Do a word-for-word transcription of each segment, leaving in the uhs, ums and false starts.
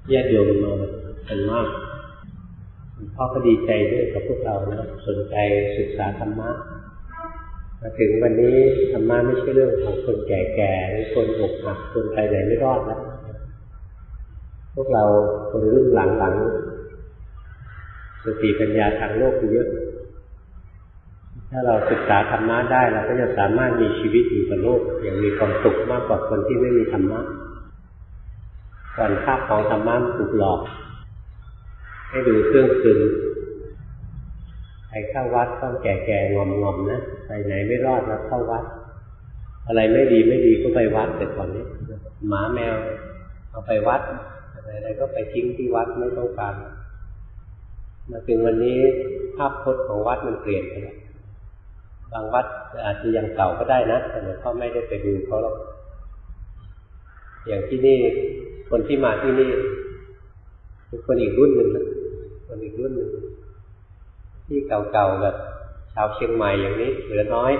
ญาติโยมมากันมากพ่อก็ดีใจด้วยกับพวกเรานะสนใจศึกษาธรรมะมาถึงวันนี้ธรรมะไม่ใช่เรื่องของคนแก่ๆหรือคนอกหักคนไปไหนไม่รอดแล้วพวกเราคนรุ่นหลังๆสติปัญญาทางโลกเยอะถ้าเราศึกษาธรรมะได้เราก็จะสามารถมีชีวิตอยู่กับโลกอย่างมีความสุขมากกว่าคนที่ไม่มีธรรมะก่อนภาพของธรรมะถูกหลอกให้ดูเครื่องซึมใครเข้าวัดต้องแก่ๆงอมๆนะไปไหนไม่รอดแล้วเข้าวัดอะไรไม่ดีไม่ดีก็ไปวัดแต่ก่อนนี้หมาแมวเอาไปวัดอะไรๆก็ไปทิ้งที่วัดไม่ต้องการมาถึงวันนี้ภาพพจน์ของวัดมันเปลี่ยนไปแล้วบางวัดอาจจะยังเก่าก็ได้นะแต่ก็ไม่ได้ไปดูเขาหรอกอย่างที่นี่คนที่มาที่นี่เป็นคนอีกรุ่นหนึ่งนะคนอีกรุ่นหนึ่งที่เก่าๆแบบชาวเชียงใหม่อย่างนี้เหลือน้อย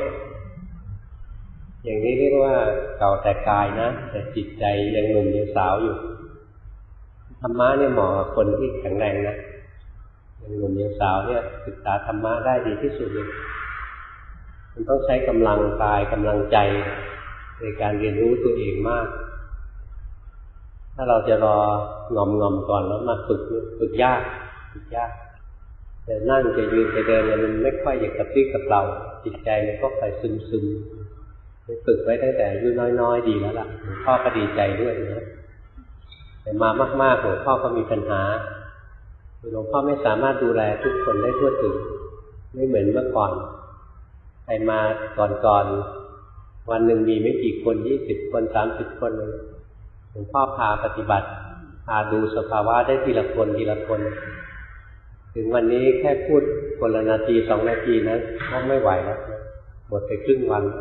อย่างนี้เรียกว่าเก่าแต่กายนะแต่จิตใจยังหนุ่มยังสาวอยู่ธรรมะเนี่ยเหมาะกับคนที่แข็งแรงนะยังหนุ่มยังสาวเนี่ยศึกษาธรรมะได้ดีที่สุดเลยมันต้องใช้กำลังกายกำลังใจในการเรียนรู้ตัวเองมากถ้าเราจะรองอมงอมก่อนแล้วมาฝึกฝึกยากฝึกยากจะนั่งจะยืนจะเดินมันไม่ค่อยอยากกระปรี้กระเปร่าจิตใจมันก็ไปซึมซึมฝึกไว้ตั้งแต่อายุน้อยๆดีแล้วล่ะหลวงพ่อก็ดีใจด้วยนะแต่มามากๆหลวงพ่อก็มีปัญหาหลวงพ่อไม่สามารถดูแลทุกคนได้ทั่วถึงไม่เหมือนเมื่อก่อนใครมาก่อนๆวันหนึ่งมีไม่กี่คนยี่สิบคนสามสิบคนเลยหลวงพ่อพาปฏิบัติพาดูสภาวะได้ทีละคนทีละคนถึงวันนี้แค่พูดคนละนาทีสองนาทีนะก็ไม่ไหวแล้วหมดไปครึ่งวัน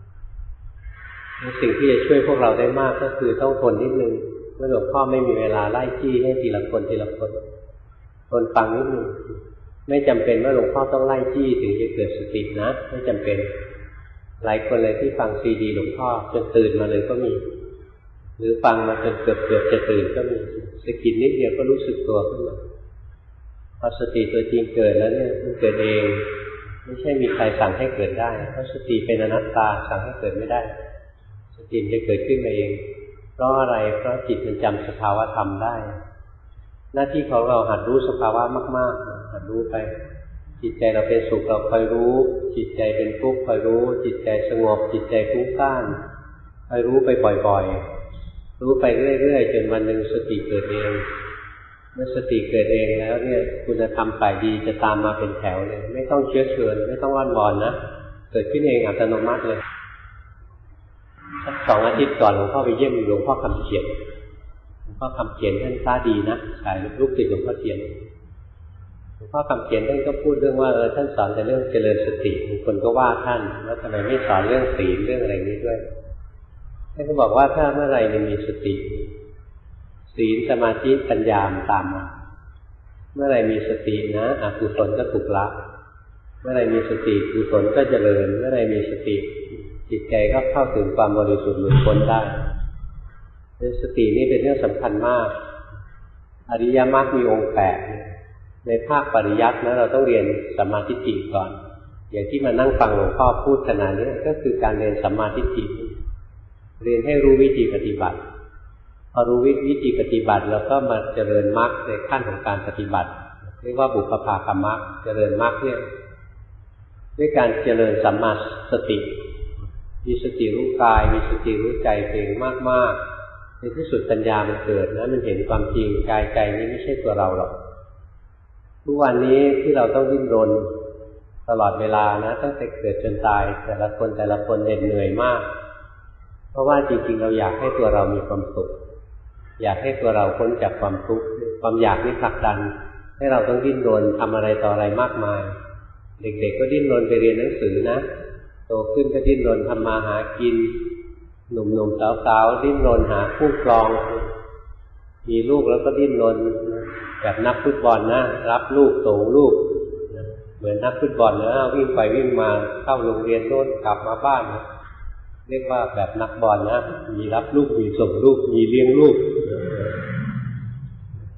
สิ่งที่จะช่วยพวกเราได้มากก็คือต้องทนนิดนึงเมื่อหลวงพ่อไม่มีเวลาไล่จี้ให้ทีละคนทีละคนทนฟังนิดนึงไม่จำเป็นว่าหลวงพ่อต้องไล่จี้ถึงจะเกิดสตินะไม่จำเป็นหลายคนเลยที่ฟังซีดีหลวงพ่อจนตื่นมาเลยก็มีหรือฟังมาจนเกือบเกือบจะตื่นก็มีสะกิดนิดเดียวก็รู้สึกตัวขึ้นมาพอสติตัวจริงเกิดแล้วเนี่ยมันเกิดเองไม่ใช่มีใครสั่งให้เกิดได้เพราะสติเป็นอนัตตาสั่งให้เกิดไม่ได้สติจะเกิดขึ้นมาเองเพราะอะไรเพราะจิตมันจำสภาวะธรรมได้หน้าที่ของเราหัดรู้สภาวะมากๆหัดรู้ไปจิตใจเราเป็นสุขเราคอยรู้จิตใจเป็นทุกข์คอยรู้จิตใจสงบจิตใจฟุ้งซ่านคอยรู้ไปบ่อยๆรู้ไปเรื่อยๆจนวันหนึ่งสติเกิดเองเมื่อสติเกิดเองแล้วเนี่ยคุณธรรมฝ่ายดีจะตามมาเป็นแถวเลยไม่ต้องเชื้อเชิญไม่ต้องอ้อนวอนนะเกิดขึ้นเองอัตโนมัติเลยสักสองอาทิตย์ก่อนหลวงพ่อไปเยี่ยมหลวงพ่อคำเขียนหลวงพ่อคำเขียนท่านตาดีนะสายลูกศิษย์หลวงพ่อเขียนหลวงพ่อคำเขียนท่านก็พูดเรื่องว่าเออท่านสอนแต่เรื่องเจริญสติบางคนก็ว่าท่านแล้วทำไมไม่สอนเรื่องศีลเรื่องอะไรนี้ด้วยท่านก็บอกว่าถ้าเมื่อไหร่มันมีสติศีลสมาธิปัญญาตามมาเมื่อไหร่มีสตินะอกุศลก็ถูกละเมื่อไหร่มีสติกุศลก็เจริญเมื่อไหร่มีสติจิตใจก็เข้าถึงความบริสุทธิ์หลุดพ้นได้สตินี่เป็นเรื่องสำคัญมากอริยมรรคมีองค์แปดในภาคปริยัตินะเราต้องเรียนสัมมาทิฏฐิก่อนอย่างที่มานั่งฟังหลวงพ่อพูดขนาดนี้ก็คือการเรียนสัมมาทิฏฐิเรียนให้รู้วิธีปฏิบัติพอรู้วิธีปฏิบัติแล้วก็มาเจริญมรรคในขั้นของการปฏิบัติเรียกว่าบุพภาคมรรคเจริญมรรคเนี่ยด้วยการเจริญสัมมาสติมีสติรู้กายมีสติรู้ใจเองมากๆในที่สุดปัญญามันเกิดนะมันเห็นความจริงกายใจนี้ไม่ใช่ตัวเราหรอกทุกวันนี้ที่เราต้องดิ้นรนตลอดเวลานะตั้งแต่เกิดจนตายแต่ละคนแต่ละคนเหน็ดเหนื่อยมากเพราะว่าจริงๆเราอยากให้ตัวเรามีความสุขอยากให้ตัวเราพ้นจากความทุกข์ความอยากนี้ผลักดันให้เราต้องดิ้นรนทำอะไรต่ออะไรมากมายเด็กๆก็ดิ้นรนไปเรียนหนังสือนะโตขึ้นก็ดิ้นรนทำมาหากินหนุ่มๆสาวๆดิ้นรนหาคู่ครองมีลูกแล้วก็ดิ้นรนแบบนักฟุตบอลนะรับลูกส่งลูกเหมือนนักฟุตบอลนะวิ่งไปวิ่งมาเข้าโรงเรียนโน่นกลับมาบ้านเรียกว่าแบบนักบอลนะมีรับลูกมีส่งลูกมีเลี้ยงลูก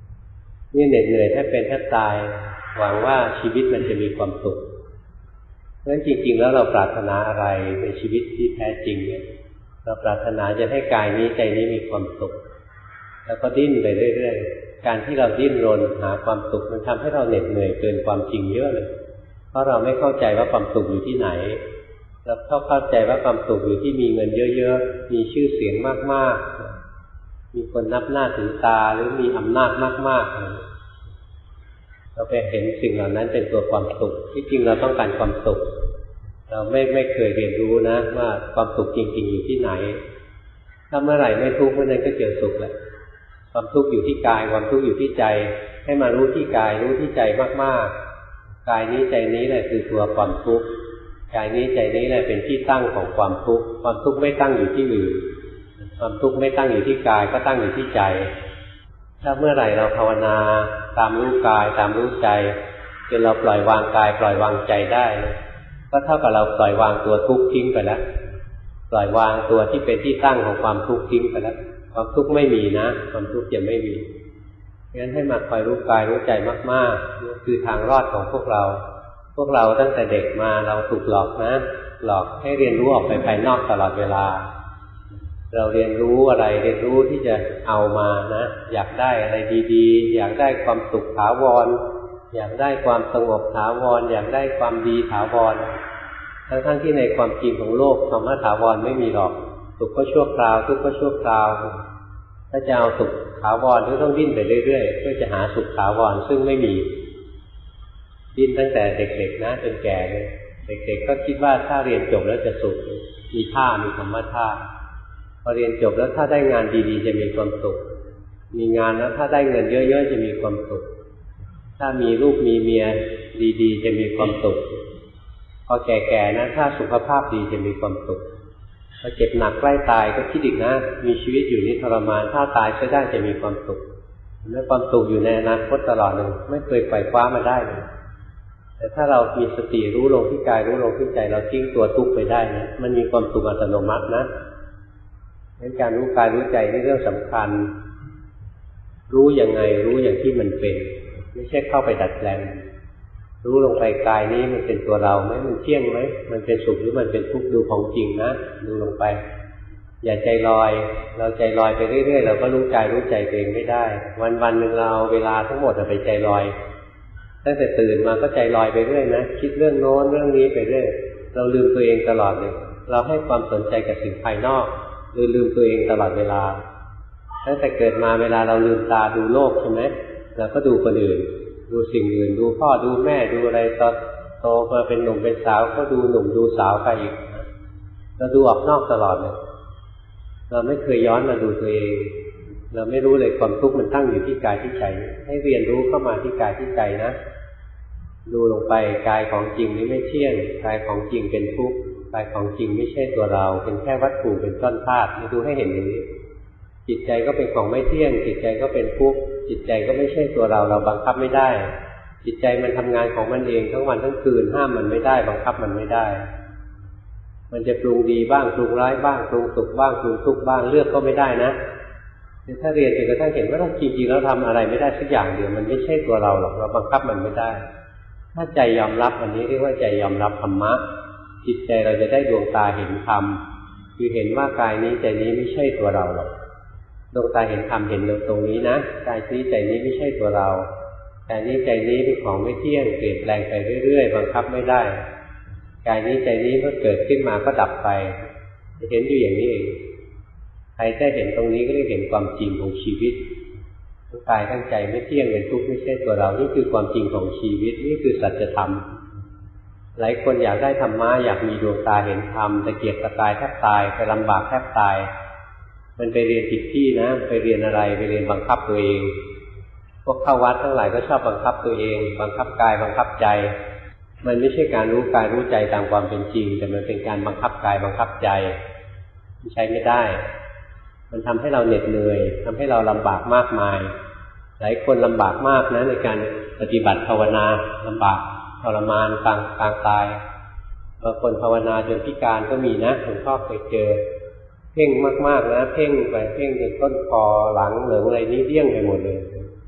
นี่เหน็ดเหนื่อยแทบเป็นแทบตายหวังว่าชีวิตมันจะมีความสุขเพราะฉะนั้นจริงๆแล้วเราปรารถนาอะไรในชีวิตที่แท้จริงเนี่ยเราปรารถนาจะให้กายนี้ใจนี้มีความสุขแล้วก็ดิ้นไปเรื่อยๆการที่เราดิ้นรนหาความสุขมันทำให้เราเหน็ดเหนื่อยเกินความจริงเยอะเลยเพราะเราไม่เข้าใจว่าความสุขอยู่ที่ไหนเราเข้าใจว่าความสุขอยู่ที่มีเงินเยอะๆมีชื่อเสียงมากๆมีคนนับหน้าถือตาหรือมีอำนาจมากๆเราไปเห็นสิ่งเหล่านั้นเป็นตัวความสุขที่จริงเราต้องการความสุขเราไม่ไม่เคยเรียนรู้นะว่าความสุขจริงๆอยู่ที่ไหนถ้าเมื่อไหร่ไม่ทุกข์เมื่อนั้นก็เจอสุขแล้วความทุกข์อยู่ที่กายความทุกข์อยู่ที่ใจให้มารู้ที่กายรู้ที่ใจมากๆกายนี้ใจนี้แหละคือตัวความทุกข์กายนี้ใจนี้แหละเป็นที่ตั้งของความทุกข์ความทุกข์ไม่ตั้งอยู่ที่อื่นความทุกข์ไม่ตั้งอยู่ที่กายก็ตั้งอยู่ที่ใจถ้าเมื่อไหร่เราภาวนาตามรู้กายตามรู้ใจจนเราปล่อยวางกายปล่อยวางใจได้ก็เท่ากับเราปล่อยวางตัวทุกข์ทิ้งไปแล้วปล่อยวางตัวที่เป็นที่ตั้งของความทุกข์ทิ้งไปแล้วความทุกข์ไม่มีนะความทุกข์จะไม่มีงั้นให้มาคอยรู้กายรู้ใจมากๆนี่คือทางรอดของพวกเราพวกเราตั้งแต่เด็กมาเราถูกหลอกนะหลอกให้เรียนรู้ออกไปภายนอกตลอดเวลาเราเรียนรู้อะไรเรียนรู้ที่จะเอามานะอยากได้อะไรดีๆอยากได้ความสุขถาวรอยากได้ความสงบถาวรอยากได้ความดีถาวรทั้งๆที่ในความจริงของโลกคำว่าถาวรไม่มีหรอกสุขก็ชั่วคราวทุกข์ก็ชั่วคราวถ้าจะเอาสุขถาวรก็ต้องดิ้นไปเรื่อยๆเพื่อจะหาสุขถาวรซึ่งไม่มีดิ้นตั้งแต่เด็กๆนะจนแก่เลยเด็กๆก็คิดว่าถ้าเรียนจบแล้วจะสุขมีท่ามีคำว่าท่าพอเรียนจบแล้วถ้าได้งานดีๆจะมีความสุขมีงานแล้วถ้าได้เงินเยอะๆจะมีความสุขถ้ามีลูกมีเมียดีๆจะมีความสุขพอแก่ๆนะถ้าสุขภาพดีจะมีความสุขพอเจ็บหนักใกล้ตายก็คิดอีกนะมีชีวิตอยู่นี่ทรมานถ้าตายจะได้จะมีความสุขและความสุขอยู่ในอนาคตตลอดเลยไม่เคยไขว่คว้ามาได้เลยแต่ถ้าเรามีสติรู้ลงที่กายรู้ลงที่ใจเราทิ้งตัวทุกข์ไปได้นะมันมีความสุขอัตโนมัตินะงั้นการรู้กายรู้ใจนี่เรื่องสำคัญรู้ยังไงรู้อย่างที่มันเป็นไม่ใช่เข้าไปดัดแปลงรู้ลงไปกายนี้มันเป็นตัวเราไหมมันเที่ยงไหมมันเป็นสุขหรือมันเป็นทุกข์ดูของจริงนะดูลงไปอย่าใจลอยเราใจลอยไปเรื่อยๆเราก็รู้กายรู้ใจตัวเองไม่ได้วันๆหนึ่งเราเวลาทั้งหมดไปใจลอยตั้งแต่ตื่นมาก็ใจลอยไปเรื่อยนะคิดเรื่องโน้นเรื่องนี้ไปเรื่อยเราลืมตัวเองตลอดเลยเราให้ความสนใจกับสิ่งภายนอกหรือลืมตัวเองตลอดเวลาตั้งแต่เกิดมาเวลาเราลืมตาดูโลกใช่ไหมเราก็ดูคนอื่นดูสิ่งอื่นดูพ่อดูแม่ดูอะไรตอนโตมาเป็นหนุ่มเป็นสาวก็ดูหนุ่มดูสาวไปอีกเราดูออกนอกตลอดเลยเราไม่เคยย้อนมาดูตัวเองเราไม่รู้เลยความทุกข์มันตั้งอยู่ที่กายที่ใจให้เรียนรู้เข้ามาที่กายที่ใจนะดูลงไปกายของจริงนี้ไม่เที่ยงกายของจริงเป็นทุกข์กายของจริงไม่ใช่ตัวเราเป็นแค่วัตถุเป็นก้อนธาตุดูให้เห็นอย่างนี้จิตใจก็เป็นของไม่เที่ยงจิตใจก็เป็นทุกข์จิตใจก็ไม่ใช่ตัวเราเราบังคับไม่ได้จิตใจมันทำงานของมันเองทั้งวันทั้งคืนห้ามมันไม่ได้บังคับมันไม่ได้มันจะปรุงดีบ้างปรุงร้ายบ้างปรุงสุขบ้างปรุงทุกข์บ้างเลือกก็ไม่ได้นะถ้าเรียนจนกระทั่งเห็นว่าจริงๆแล้วทำอะไรไม่ได้สักอย่างเดียวมันไม่ใช่ตัวเราหรอกเราบังคับมันไม่ได้ถ้าใจยอมรับอันนี้เรียกว่าใจยอมรับธรรมะจิตใจเราจะได้ดวงตาเห็นธรรมคือเห็นว่ากายนี้ใจนี้ไม่ใช่ตัวเราหรอกดวงตาเห็นธรรมเห็นตรงนี้นะกายนี้ใจนี้ไม่ใช่ตัวเรากายนี้ใจนี้เป็นของไม่เที่ยงเปลี่ยนแปลงไปเรื่อยๆบังคับไม่ได้กายนี้ใจนี้เมื่อเกิดขึ้นมาก็ดับไปจะเห็นอยู่อย่างนี้เองใครได้เห็นตรงนี้ก็ได้เห็นความจริงของชีวิตทั้งกายทั้งใจไม่เที่ยงเป็นทุกข์ไม่ใช่ตัวเรานี่คือความจริงของชีวิตนี่คือสัจธรรมหลายคนอยากได้ธรรมะอยากมีดวงตาเห็นธรรมแต่เกียจตะกายแทบตายไปลำบากแทบตายมันไปเรียนผิดที่นะไปเรียนอะไรไปเรียนบังคับตัวเองพวกเข้าวัดทั้งหลายก็ชอบบังคับตัวเองบังคับกายบังคับใจมันไม่ใช่การรู้กายรู้ใจตามความเป็นจริงแต่มันเป็นการบังคับกายบังคับใจใช้ไม่ได้มันทำให้เราเหน็ดเหนื่อยทำให้เราลำบากมากมายหลายคนลำบากมากนะในการปฏิบัติภาวนาลำบากทรมานกลางกลางตายบางคนภาวนาจนพิการก็มีนะหลวงพ่อเคยเจอเพ่งมากๆนะเพ่งไปเพ่งจนต้นคอหลังเหลืองอะไรนี่เดี้ยงไปหมดเลย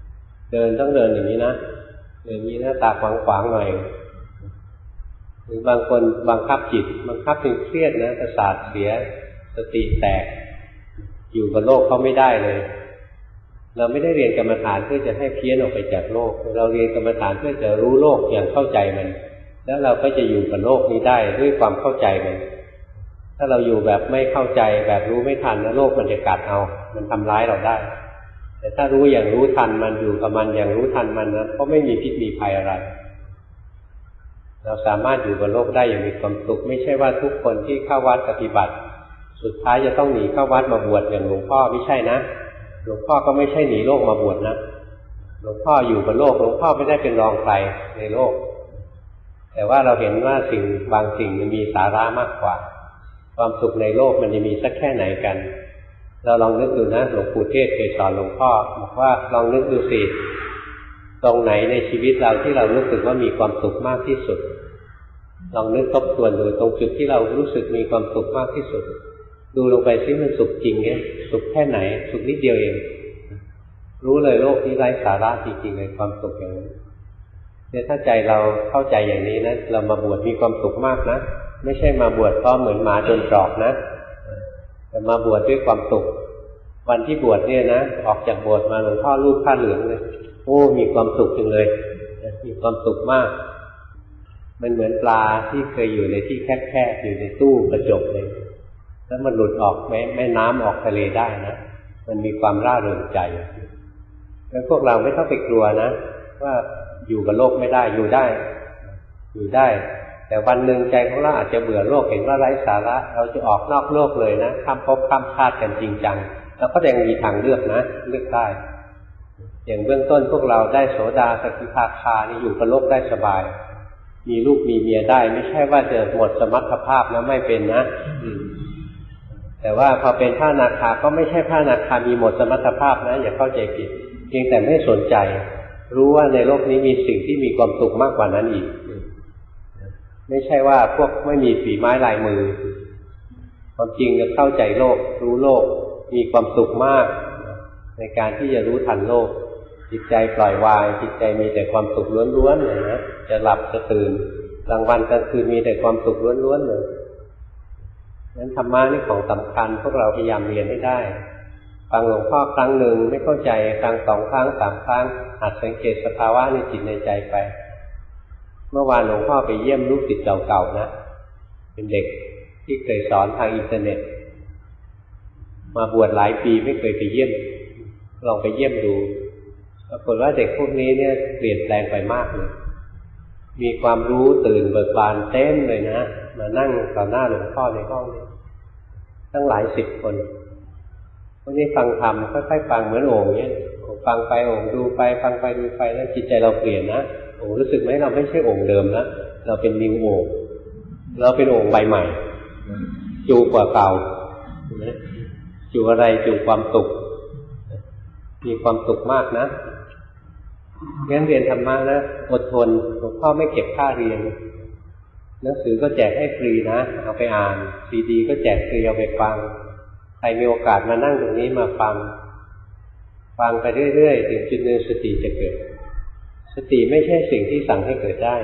เดินต้องเดินอย่างนี้นะเดินอย่างนี้หน้าตาขวางๆหน่อยหรือบางคนบังคับจิตบังคับจนเครียดนะประสาทเสียสติแตกอยู่กับโลกเขาไม่ได้เลยเราไม่ได้เรียนกรรมฐานเพื่อจะให้เพี้ยนออกไปจากโลกเราเรียนกรรมฐานเพื่อจะรู้โลกอย่างเข้าใจมันแล้วเราก็จะอยู่กับโลกนี้ได้ด้วยความเข้าใจมันถ้าเราอยู่แบบไม่เข้าใจแบบรู้ไม่ทันนะโลกมันจะกัดเอามันทำร้ายเราได้แต่ถ้ารู้อย่างรู้ทันมันอยู่กับมันอย่างรู้ทันมันนะก็ไม่มีพิษมีภัยอะไรเราสามารถอยู่กับโลกได้อย่างมีความสุขไม่ใช่ว่าทุกคนที่เข้าวัดปฏิบัติสุดท้ายจะต้องหนีเข้าวัดมาบวชอย่างหลวงพ่อไม่ใช่นะหลวงพ่อก็ไม่ใช่หนีโลกมาบวชนะหลวงพ่ออยู่กับโลกหลวงพ่อไม่ได้เป็นรองใครในโลกแต่ว่าเราเห็นว่าสิ่งบางสิ่งมันมีสาระมากกว่าความสุขในโลกมันจะมีสักแค่ไหนกันเราลองนึกดูนะหลวงปู่เทศเคยสอนหลวงพ่อบอกว่าลองนึกดูสิตรงไหนในชีวิตเราที่เรารู้สึกว่ามีความสุขมากที่สุดลองนึกทบทวนดูตรงจุดที่เรารู้สึกมีความสุขมากที่สุดดูลงไปซิมันสุขจริงเนี่ยสุขแค่ไหนสุขนิดเดียวเองรู้เลยโลกนี้ไร้สาระจริงๆเลยความสุขอย่างนี้เนี่ยถ้าใจเราเข้าใจอย่างนี้นะเรามาบวชมีความสุขมากนะไม่ใช่มาบวชเพราะเหมือนหมาจนตรอกนะแต่มาบวชด้วยความสุขวันที่บวชเนี่ยนะออกจากบวชมาหลวงพ่อรูปผ้าเหลืองเลยโอ้มีความสุขจังเลยมีความสุขมากมันเหมือนปลาที่เคยอยู่ในที่แคบๆอยู่ในตู้กระจกเลยแล้วมันหลุดออกแม่แม่น้ำออกทะเลได้นะมันมีความร่าเริงใจแล้วพวกเราไม่ต้องไปกลัวนะว่าอยู่กับโลกไม่ได้อยู่ได้อยู่ได้แต่วันหนึ่งใจของเราอาจจะเบื่อโลกเห็นว่าไร้สาระเราจะออกนอกโลกเลยนะข้ามภพข้ามชาติกันจริงจังแล้วก็ยังมีทางเลือกนะเลือกได้อย่างเบื้องต้นพวกเราได้โสดาสกิทาคานี่อยู่กับโลกได้สบายมีลูกมีเมียได้ไม่ใช่ว่าจะหมดสมรรถภาพแล้วไม่เป็นนะแต่ว่าพอเป็นพระอนาคาก็ไม่ใช่พระอนาคามีหมดสมรรถภาพนะอย่าเข้าใจผิดเพียงแต่ไม่สนใจรู้ว่าในโลกนี้มีสิ่งที่มีความสุขมากกว่านั้นอีกไม่ใช่ว่าพวกไม่มีฝีไม้ลายมือความจริงจะเข้าใจโลกรู้โลกมีความสุขมากในการที่จะรู้ทันโลกจิตใจปล่อยวางจิตใจมีแต่ความสุขล้วนๆเลยนะจะหลับจะตื่นกลางวันกลางคืนมีแต่ความสุขล้วนๆเลยนั้นธรรมะนี่ของสำคัญพวกเราพยายามเรียนให้ได้ฟังหลวงพ่อครั้งหนึ่งไม่เข้าใจฟังสองครั้งสามครั้งหัดสังเกตสภาวะในจิตในใจไปเมื่อวานหลวงพ่อไปเยี่ยมลูกศิษย์เก่าๆนะเป็นเด็กที่เคยสอนทางอินเทอร์เน็ตมาบวชหลายปีไม่เคยไปเยี่ยมลองไปเยี่ยมดูปรากฏว่าเด็กพวกนี้เนี่ยเปลี่ยนแปลงไปมากเลยมีความรู้ตื่นเบิกบานเต็มเลยนะมานั่งต่อหน้าหลวงพ่อในห้องตั้งหลายสิบคนพวกนี้ฟังธรรมค่อยๆฟังเหมือนโอ่งเนี่ยฟังไปโอ่งดูไปฟังไปดูไปแล้วจิตใจเราเปลี่ยนนะโอ้รู้สึกไหมเราไม่ใช่โอ่งเดิมนะเราเป็นนิวโอ่งเราเป็นโอ่งใบใหม่จูกว่าเก่าจูอะไรจูความสุขมีความสุขมากนะงั้นเรียนธรรมะนะอดทนหลวงพ่อไม่เก็บค่าเรียนหนังสือก็แจกให้ฟรีนะเอาไปอ่านซีดีก็แจกฟรีเอาไปฟังใครมีโอกาสมานั่งตรงนี้มาฟังฟังไปเรื่อยๆถึงจุดหนึ่งสติจะเกิดสติไม่ใช่สิ่งที่สั่งให้เกิดได้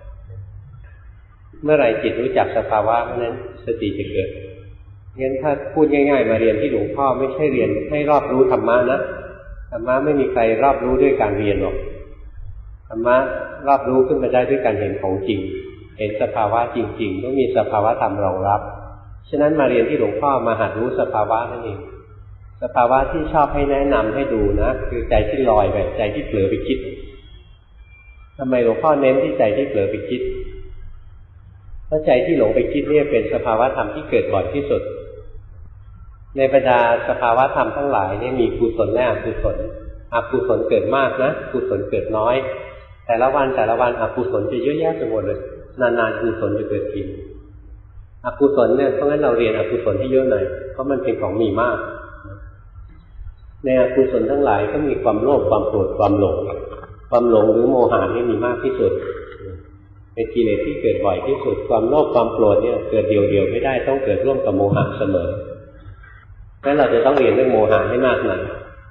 เมื่อไหร่จิตรู้จักสภาวะนั้นสติจะเกิดงั้นถ้าพูดง่ายๆมาเรียนที่หลวงพ่อไม่ใช่เรียนให้รอบรู้ธรรมะนะธรรมะไม่มีใครรอบรู้ด้วยการเรียนหรอกธรรมะรอบรู้ขึ้นมาได้ด้วยการเห็นของจริงเห็นสภาวะจริงๆต้องมีสภาวะธรรมรองรับฉะนั้นมาเรียนที่หลวงพ่อมาหัดรู้สภาวะนั่นเองสภาวะที่ชอบให้แนะนำให้ดูนะคือใจที่ลอยไปใจที่เผลอไปคิดทำไมหลวงพ่อเน้นที่ใจที่เผลอไปคิดเพราะใจที่หลงไปคิดเนี่ยเป็นสภาวะธรรมที่เกิดบ่อยที่สุดในบรรดาสภาวะธรรมทั้งหลายเนี่ยมีกุศลและอกุศลอกุศลเกิดมากนะกุศลเกิดน้อยแต่ละวันแต่ละวันอกุศลจะเยอะแยะไปหมดเลยนานๆกุศลจะเกิดทีอกุศลเนี่ยเพราะงั้นเราเรียนอกุศลให้เยอะหน่อยเพราะมันเป็นของมีมากในอกุศลทั้งหลายก็มีความโลภความโกรธความหลงความหลงหรือโมหะนี่มีมากที่สุดเป็นกิเลสที่เกิดบ่อยที่สุดความโลภความโกรธเนี่ยเกิดเดียวๆไม่ได้ต้องเกิดร่วมกับโมหะเสมองั้นเราจะต้องเรียนเรื่องโมหะให้มากหน่อย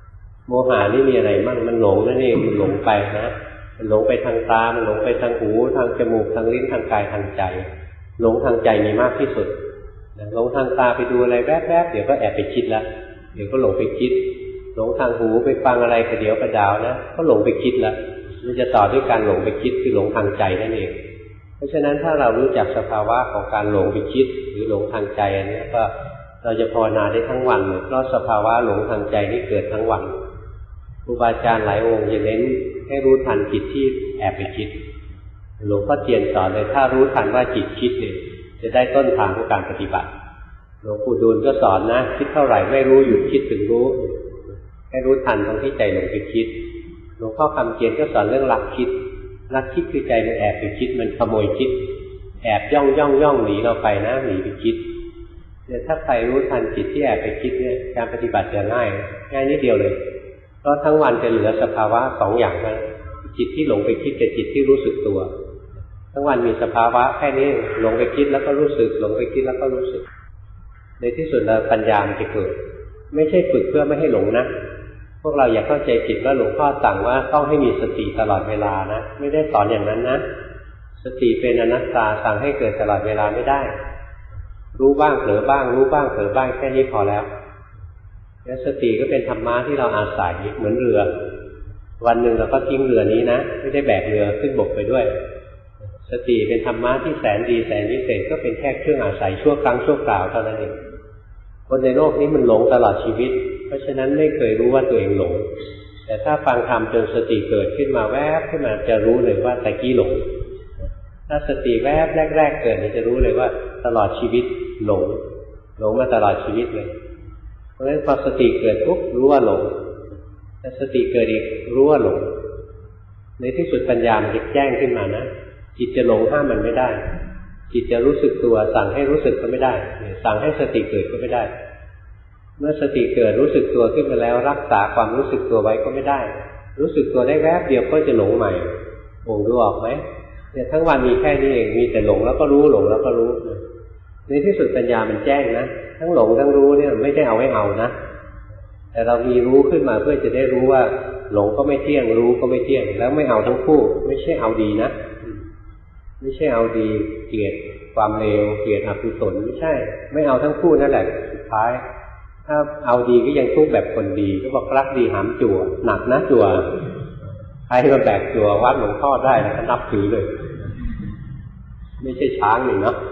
โมหะนี่มีอะไรมั่งมันหลงนั่นเองมันหลงไปนะมันหลงไปทางตามันหลงไปทางหูทางจมูกทางลิ้นทางกายทางใจหลงทางใจมีมากที่สุดหลงทางตาไปดูอะไรแวบๆเดี๋ยวก็แอบไปคิดละเดี๋ยวก็หลงไปคิดหลงทางหูไปฟังอะไรประเดี๋ยวประดาวนะก็หลงไปคิดละมันจะต่อด้วยการหลงไปคิดคือหลงทางใจนั่นเองเพราะฉะนั้นถ้าเรารู้จักสภาวะของการหลงไปคิดหรือหลงทางใจอันนี้ก็เราจะภาวนาได้ทั้งวันเลยเพราะสภาวะหลงทางใจนี่เกิดทั้งวันครูบาอาจารย์หลายองค์จะเน้นให้รู้ทันจิตที่แอบไปคิดหลวงพ่อเทียนสอนเลยถ้ารู้ทันว่าจิตคิดเนี่ยจะได้ต้นทางของการปฏิบัติหลวงปู่ดูลก็สอนนะคิดเท่าไหร่ไม่รู้หยุดคิดถึงรู้ให้รู้ทันตรงที่ใจหลงไปคิดหลวงพ่อคำเขียนก็สอนเรื่องลักคิดลักคิดคือใจมันแอบไปคิดมันขโมยคิดแอบย่องย่องย่องหนีเราไปนะหนีไปคิดเนี่ยถ้าใครรู้ทันจิตที่แอบไปคิดเนี่ยการปฏิบัติจะง่ายง่ายนิดเดียวเลยเพราะทั้งวันจะเหลือสภาวะสองอย่างนะจิตที่หลงไปคิดกับจิตที่รู้สึกตัวทั้งวันมีสภาวะแค่นี้หลงไปคิดแล้วก็รู้สึกหลงไปคิดแล้วก็รู้สึกในที่สุดแล้วปัญญามันจะเกิดไม่ใช่ฝึกเพื่อไม่ให้หลงนะพวกเราอย่าเข้าใจผิดว่าหลวงพ่อสั่งว่าต้องให้มีสติตลอดเวลานะไม่ได้สอนอย่างนั้นนะสติเป็นอนัตตาสั่งให้เกิดตลอดเวลาไม่ได้รู้บ้างเผลอบ้างรู้บ้างเผลอบ้างแค่นี้พอแล้วแล้วสติก็เป็นธรรมะที่เราอาศัยเหมือนเรือวันหนึ่งเราก็ทิ้งเรือนี้นะไม่ได้แบกเรือขึ้นบกไปด้วยสติเป็นธรรมะที่แสนดีแสนวิเศษก็เป็นแค่เครื่องอาศัยชั่วครั้งชั่วคราวเท่านั้นเองคนในโลกนี้มันหลงตลอดชีวิตเพราะฉะนั้นไม่เคยรู้ว่าตัวเองหลงแต่ถ้าฟังธรรมจนสติเกิดขึ้นมาแวบขึ้นมาจะรู้เลยว่าตะกี้หลงถ้าสติแวบแรกๆเกิดจะรู้เลยว่าตลอดชีวิตหลงหลงมาตลอดชีวิตเลยเพราะฉะนั้นพอสติเกิดปุ๊บรู้ว่าหลงถ้าสติเกิดอีกรู้ว่าหลงในที่สุดปัญญามันจะแจ้งขึ้นมานะจิตจะหลงห้ามมันไม่ได้จิตจะรู้สึกตัวสั่งให้รู้สึกก็ไม่ได้สั่งให้สติเกิดก็ไม่ได้เมื่อสติเกิดรู้สึกตัวขึ้นมาแล้วรักษาความรู้สึกตัวไว้ก็ไม่ได้รู้สึกตัวได้แวบเดียวก็จะหลงใหม่โง่ดูออกไหมเนี่ยทั้งวันมีแค่นี้เองมีแต่หลงแล้วก็รู้หลงแล้วก็รู้ในที่สุดปัญญามันแจ้งนะทั้งหลงทั้งรู้เนี่ยไม่ได้เอาให้เอานะแต่เรามีรู้ขึ้นมาเพื่อจะได้รู้ว่าหลงก็ไม่เที่ยงรู้ก็ไม่เที่ยงแล้วไม่เอาทั้งคู่ไม่ใช่เอาดีนะไม่ใช่เอาดีเกลียดความเลวเกลียดอกุศลไม่ใช่ไม่เอาทั้งคู่นั่นแหละสุดท้ายถ้าเอาดีก็ยังทุกข์แบบคนดีก็บอกรักดีหามจั่วหนักนะจั่วใครมาแบกจั่ววัดหลวงพ่อได้แล้วก็นับถือเลยไม่ใช่ช้างนี่เนาะ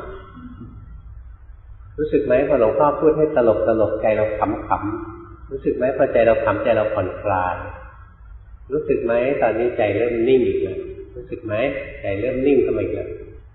รู้สึกไหมพอหลวงพ่อพูดให้ตลกตลกใจเราขำขำรู้สึกไหมพอใจเราขำใจเราผ่อนคลายรู้สึกไหมตอนนี้ใจเริ่มนิ่งอีกแล้วรู้สึกไหมใจเริ่มนิ่งขึ้นมาอีกแล้ว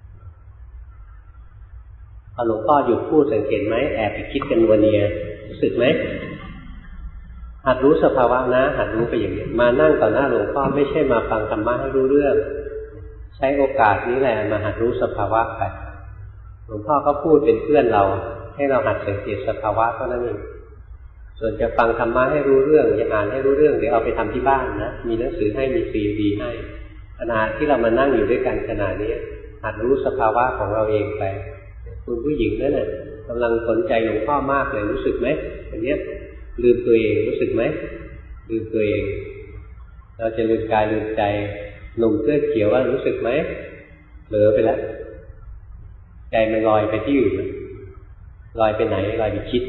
พอหลวงพ่อหยุดพูดสังเกตไหมแอบไปคิดกันวัวเนียรู้สึกไหมหัดรู้สภาวะนะหัดรู้ไปอย่างนี้มานั่งต่อหน้าหลวงพ่อไม่ใช่มาฟังธรรมะให้รู้เรื่องใช้โอกาสนี้แหละมาหัดรู้สภาวะไปหลวงพ่อก็พูดเป็นเพื่อนเราให้เราหัดสังเกตสภาวะเท่านั้นเองส่วนจะฟังธรรมะให้รู้เรื่องจะอ่านให้รู้เรื่องเดี๋ยวเอาไปทำที่บ้านนะมีหนังสือให้มีซีดีให้ขณะที่เรามานั่งอยู่ด้วยกันขณะนี้หัดรู้สภาวะของเราเองไปคุณผู้หญิงนั่นน่ะกำลังสนใจหลวงพ่อมากเลยรู้สึกไหมอันนี้ลืมตัวเองรู้สึกไหมลืมตัวเองเราจะลืมกายลืมใจหนุ่มเสื้อเขียวว่ารู้สึกไหมเผลอไปแล้วใจมันลอยไปที่อื่นลอยไปไหนลอยไปคิด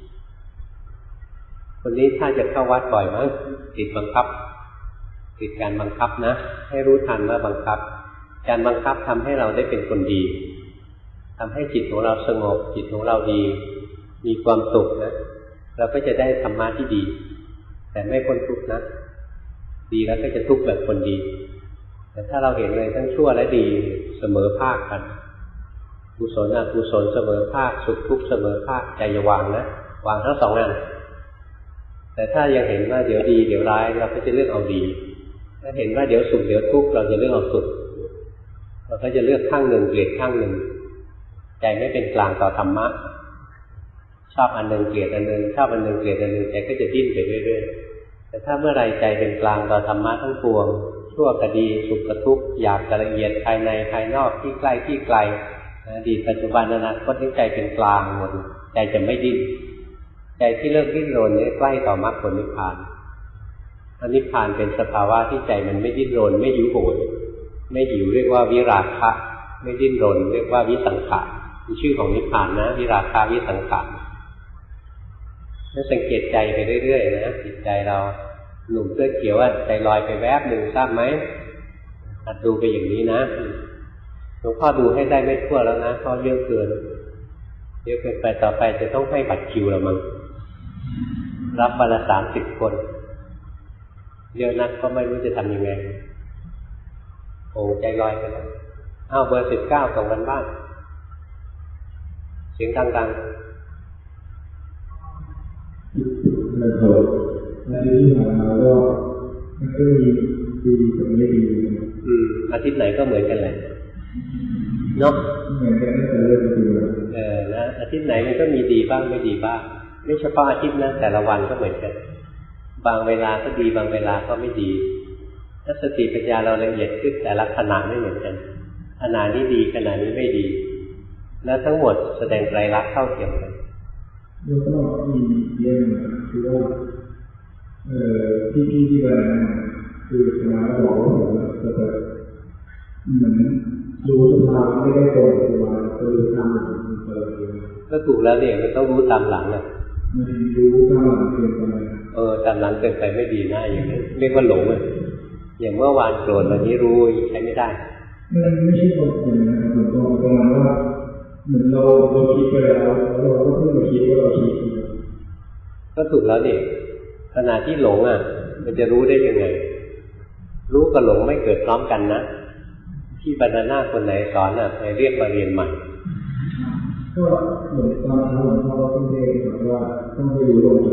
คนนี้ถ้าจะเข้าวัดบ่อยมั้งติดบังคับติดการบังคับนะให้รู้ทันว่าบังคับการบังคับทำให้เราได้เป็นคนดีทำให้จิตของเราสงบจิตของเราดีมีความสุขนะเราก็จะได้ธรรมะที่ดีแต่ไม่พ้นทุกข์นะดีแล้วก็จะทุกข์แบบคนดีแต่ถ้าเราเห็นเลยทั้งชั่วและดีเสมอภาคกันกุศลอกุศลเสมอภาคสุขทุกข์เสมอภาคใจอย่าวางนะวางทั้งสองอันแต่ถ้ายังเห็นว่าเดี๋ยวดีเดี๋ยวร้ายเราก็จะเลือกเอาดีถ้าเห็นว่าเดี๋ยวสุขเดี๋ยวทุกข์เราจะเลือกเอาสุขเราก็จะเลือกข้างหนึ่งเกลียดข้างหนึ่งใจไม่เป็นกลางต่อธรรมะชอบอันหนึ่งเกลียดอันหนึ่งชอบอันหนึ่งเกลียดอันหนึ่งใจก็จะดิ้นไปเรื่อยๆแต่ถ้าเมื่อไรใจเป็นกลางต่อธรรมะทั้งปวงชั่วกับดีสุขกับทุกข์หยาบกับละเอียดภายในภายนอกที่ใกล้ที่ไกลอดีตปัจจุบันอนาคตที่ใจเป็นกลางหมดใจจะไม่ดิ้นใจที่เลิกดิ้นรนนี้ใกล้ต่อมรรคผลนิพพานนิพพานเป็นสภาวะที่ใจมันไม่ดิ้นรนไม่หิวโหยไม่หิวเรียกว่าวิราคะไม่ดิ้นรนเรียกว่าวิสังขารเป็นชื่อของนิพพานนะวิราคะวิสังขารแล้วสังเกตใจไปเรื่อยๆนะจิตใจเราหนุ่มเสื้อเขียวว่าใจลอยไปแวบหนึ่งทราบไหมหัดดูไปอย่างนี้นะหลวงพ่อดูให้ได้ไม่ทั่วแล้วนะเพราะเยอะเกินเยอะเกินไปต่อไปจะต้องให้บัตรคิวแล้วมั้งรับวันละสามสิบคนเยอะนักก็ไม่รู้จะทำยังไงโอ้ใจลอยไปแล้วอ้าวเบอร์สิบเก้าส่งกันบ้านเสียงดังๆนะครับอาทิตย์ที่ผ่านมาก็มันก็มีดีกับไม่ดีอืมอาทิตย์ไหนก็เหมือนกันแหละเนาะเหมือนกันตั้งแต่เริ่มดูเออนะอาทิตย์ไหนมันก็มีดีบ้างไม่ดีบ้างไม่เฉพาะอาทิตย์นะแต่ละวันก็เหมือนกันบางเวลาก็ดีบางเวลาก็ไม่ดีถ้าสติปัญญาเราละเอียดขึ้นแต่ละขณะไม่เหมือนกันขณะนี้ดีขณะนี้ไม่ดีแล้วทั้งหมดแสดงไตรลักษณ์เท่าเทียมกันแล้วก็มีเรื่องคือว่าเอ่อที่พี่ที่ว่าคือสมาธิบอกว่าจะจะเหมือนรู้สภาวะไม่ได้ตรงสภาวะก็รู้ตามหลังก็ถูกแล้วเนี่ยมันต้องรู้ตามหลังอ่ะมันรู้ตามหลังเกินไปเออตามหลังเกินไปไม่ดีนะอย่างนี้เรียกว่าหลงเลยอย่างเมื่อวานโกรธวันนี้รู้ใช้ไม่ได้มันไม่ใช่ตรงกันนะครับผมก็ประมาณว่าเหมือนเราเราคิดไปแล้วเราก็เพิ่งมาคิดว่าเราคิดก็ถูกแล้วนี่ขณะที่หลงอ่ะมันจะรู้ได้ยังไงรู้กับหลงไม่เกิดพร้อมกันนะที่บรรณาคนไหนสอนอ่ะไปเรียกมาเรียนใหม่ก็เหมือนตอนที่หลวงพ่อท่านเทศน์บอกว่าต้องไปรู้ลง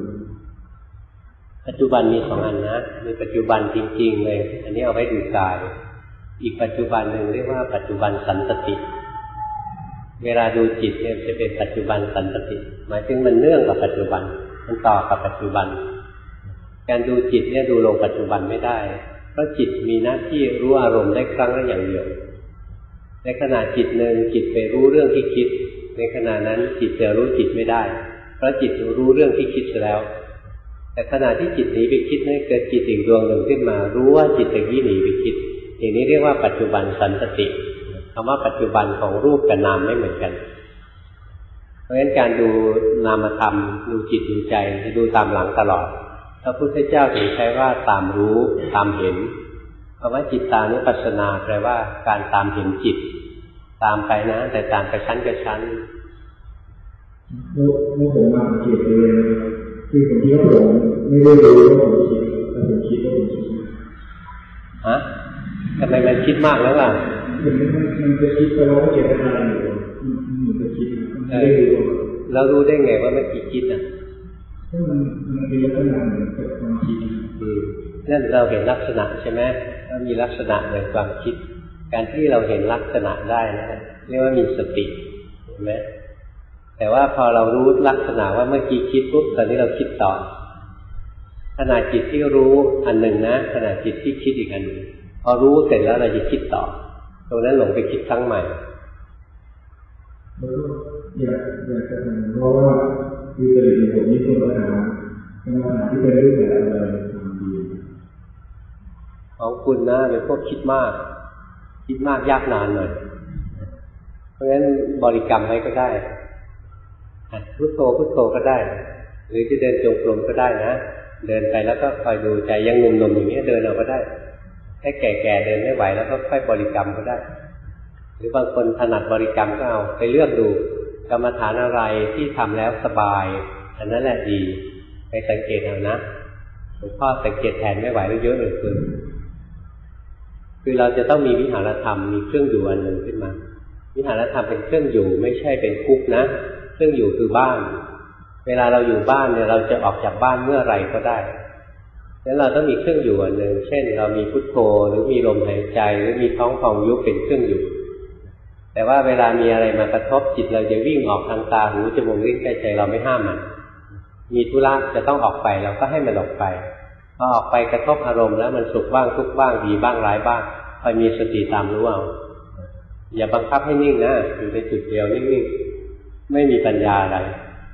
ปัจจุบันปัจจุบันมีสองอันนะมีปัจจุบันจริงๆเลยอันนี้เอาไว้ดูกายอีกปัจจุบันหนึ่งเรียกว่าปัจจุบันสันตติเวลาดูจิตเนี่ยจะเป็นปัจจุบันสันตติหมายถึงมันเนื่องกับปัจจุบันมันต่อกับปัจจุบันการดูจิตเนี่ยดูลงปัจจุบันไม่ได้เพราะจิตมีหน้าที่รู้อารมณ์ได้ครั้งละอย่างเดียวในขณะจิตหนึ่งจิตไปรู้เรื่องที่คิดในขณะนั้นจิตจะรู้จิตไม่ได้เพราะจิตรู้เรื่องที่คิดแล้วแต่ขณะที่จิตหนีไปคิดนั้นเกิดจิตอีกดวงหนึ่งขึ้นมารู้ว่าจิตตะกี้หนีไปคิดอย่างนี้เรียกว่าปัจจุบันสันตติคำว่าปัจจุบันของรูปกับนามไม่เหมือนกันเพราะฉะนั้นการดูนามธรรมดูจิตดูใจจะดูตามหลังตลอดพระพุทธเจ้าถึงใช้ว่าตามรู้ตามเห็นคำว่าจิตตานุปัสสนาแปลว่าการตามเห็นจิตตามไปนะแต่ตามไปชั้นกับชั้นเมื่อผมมาสังเกตตัวเองคือผมคิดว่าผมไม่ได้รู้ว่าผมคิดแต่ผมคิดว่าผมคิดฮะทำไมมันคิดมากแล้วล่ะมันมันจะคิดไปแล้วเจตนาอยู่มันจะคิดไม่ได้รู้แล้วรู้ได้ไงว่าเมื่อกี้คิดอ่ะก็มันมันเป็นลักษณะเหมือนกับความคิดนั่นเราเห็นลักษณะใช่ไหมว่ามีลักษณะเหมือนความคิดการที่เราเห็นลักษณะได้นะเรียกว่ามีสติเห็นไหมแต่ว่าพอเรารู้ลักษณะว่าเมื่อกี้คิดปุ๊บตอนนี้เราคิดต่อขณะจิตที่รู้อันหนึ่งนะขณะจิตที่คิดอีกอันหนึ่งพอรู้เสร็จแล้วเราจะคิดต่อตรงนั้นหลงไปคิดครั้งใหม่อยากอยากจะเพราะว่าคือจริตผมนี่เป็นปัญหาปัญหาที่เป็นรูปแบบอะไรทำดีของคุณนะเป็นพวกคิดมากคิดมากยากนานหน่อยเพราะฉะนั้นบริกรรมไว้ก็ได้พุทโธพุทโธก็ได้หรือจะเดินจงกรมก็ได้นะเดินไปแล้วก็คอยดูใจยังหนุ่มๆอย่างนี้เดินเอาก็ได้ให้แก่ๆเดินไม่ไหวแล้วก็ค่อยบริกรรมก็ได้หรือบางคนถนัดบริกรรมก็เอาไปเลือกดูกรรมฐานอะไรที่ทำแล้วสบายอันนั้นแหละดีไปสังเกตเอานะหลวงพ่อสังเกตแทนไม่ไหวแล้วเยอะเลยคือคือเราจะต้องมีวิหารธรรมมีเครื่องอยู่อันหนึ่งขึ้นมาวิหารธรรมเป็นเครื่องอยู่ไม่ใช่เป็นคุกนะเครื่องอยู่คือบ้านเวลาเราอยู่บ้านเนี่ยเราจะออกจากบ้านเมื่อไรก็ได้แล้วเราต้องมีเครื่องอยู่อันหนึ่งเช่นเรามีพุทโธหรือมีลมหายใจหรือมีท้องพองยุบเป็นเครื่องอยู่แต่ว่าเวลามีอะไรมากระทบจิตเราจะวิ่งออกทางตาหูจมูกลิ้นกายใจเราไม่ห้ามมันมีธุระจะต้องออกไปเราก็ให้มันออกไปพอออกไปกระทบอารมณ์แล้วมันสุขบ้างทุกข์บ้างดีบ้างร้ายบ้างคอยมีสติตามรู้เอาอย่าบังคับให้นิ่งนะอยู่ในจุดเดียวนิ่งๆไม่มีปัญญาอะไร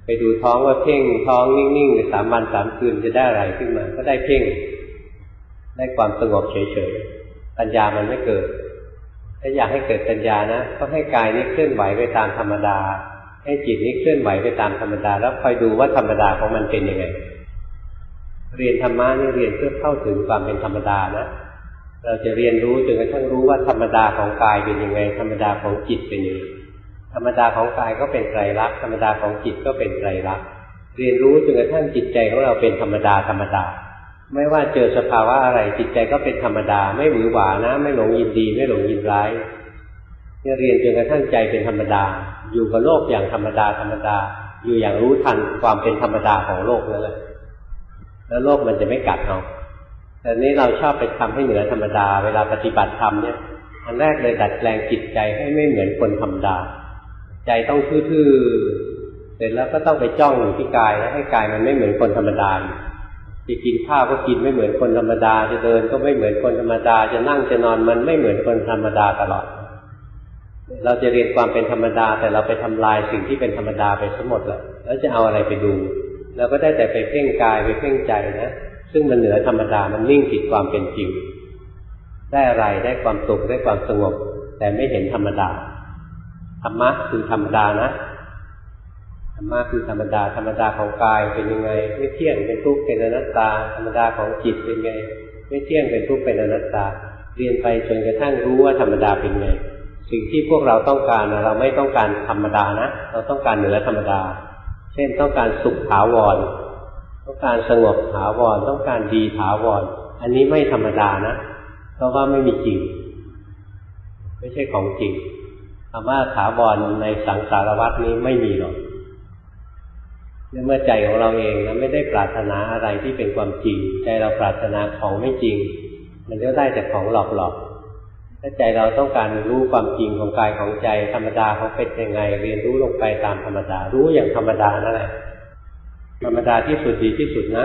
ไปดูท้องว่าเพ่งท้องนิ่งๆในสามวันสามคืนจะได้อะไรขึ้นมาก็ได้เพ่งได้ความสงบเฉยๆปัญญามันไม่เกิดถ้าอยากให้เกิดปัญญานะก็ให้กายนี้เคลื่อนไหวไปตามธรรมดาให้จิตนี้เคลื่อนไหวไปตามธรรมดาแล้วคอยดูว่าธรรมดาของมันเป็นยังไงเรียนธรรมะนี่เรียนเพื่อเข้าถึงความเป็นธรรมดานะเราจะเรียนรู้จนกระทั่งรู้ว่าธรรมดาของกายเป็นยังไงธรรมดาของจิตเป็นยังไงธรรมดาของกายก็เป็นไตรลักษณ์ธรรมดาของจิตก็เป็นไตรลักษณ์เรียนรู้จนกระทั่งจิตใจของเราเป็นธรรมดาธรรมดาไม่ว่าเจอสภาวะอะไรจิตใจก็เป็นธรรมดาไม่หวือหวานะไม่หลงยินดีไม่หลงยินร้ายเนี่ยเรียนจนกระทั่งใจเป็นธรรมดาอยู่กับโลกอย่างธรรมดาธรรมดาอยู่อย่างรู้ทันความเป็นธรรมดาของโลกนั่นแหละแล้วโลกมันจะไม่กัดเราแต่นี้เราชอบไปทำให้เหนือธรรมดาเวลาปฏิบัติธรรมเนี่ยอันแรกเลยดัดแปลงจิตใจให้ไม่เหมือนคนธรรมดาใจต้องทื่อๆเสร็จแล้วก็ต้องไปจ้องอยู่ที่กายแล้วให้กายมันไม่เหมือนคนธรรมดาจะกินข้าวก็กินไม่เหมือนคนธรรมดาจะเดินก็ไม่เหมือนคนธรรมดาจะนั่งจะนอนมันไม่เหมือนคนธรรมดาตลอดเราจะเรียนความเป็นธรรมดาแต่เราไปทำลายสิ่งที่เป็นธรรมดาไปทั้งหมดแล้วแล้วจะเอาอะไรไปดูเราก็ได้แต่ไปเพ่งกายไปเพ่งใจนะซึ่งมันเหนือธรรมดามันนิ่งผิดความเป็นจริงได้อะไรได้ความสุขได้ความสงบแต่ไม่เห็นธรรมดาธรรมะคือธรรมดานะธรรมะคือธรรมดาธรรมดาของกายเป็นยังไงไม่เที่ยงเป็นทุกข์เป็นอนัตตาธรรมดาของจิตเป็นไงไม่เที่ยงเป็นทุกข์เป็นอนัตตาเรียนไปจนกระทั่งรู้ว่าธรรมดาเป็นไงสิ่งที่พวกเราต้องการเราไม่ต้องการธรรมดานะเราต้องการเหนือธรรมดาเช่นต้องการสุขถาวรต้องการสงบถาวรต้องการดีถาวรอันนี้ไม่ธรรมดานะเพราะว่าไม่มีจริงไม่ใช่ของจริงคำว่าถาวรในสังสารวัฏนี้ไม่มีหรอกเมื่อใจของเราเองนะไม่ได้ปรารถนาอะไรที่เป็นความจริงใจเราปรารถนาของไม่จริงมันก็ได้แต่ของหลอกๆถ้าใจเราต้องการรู้ความจริงของกายของใจธรรมดาเขาเป็นยังไงเรียนรู้ลงไปตามธรรมดารู้อย่างธรรมดานั่นแหละธรรมดาที่สุดดีที่สุดนะ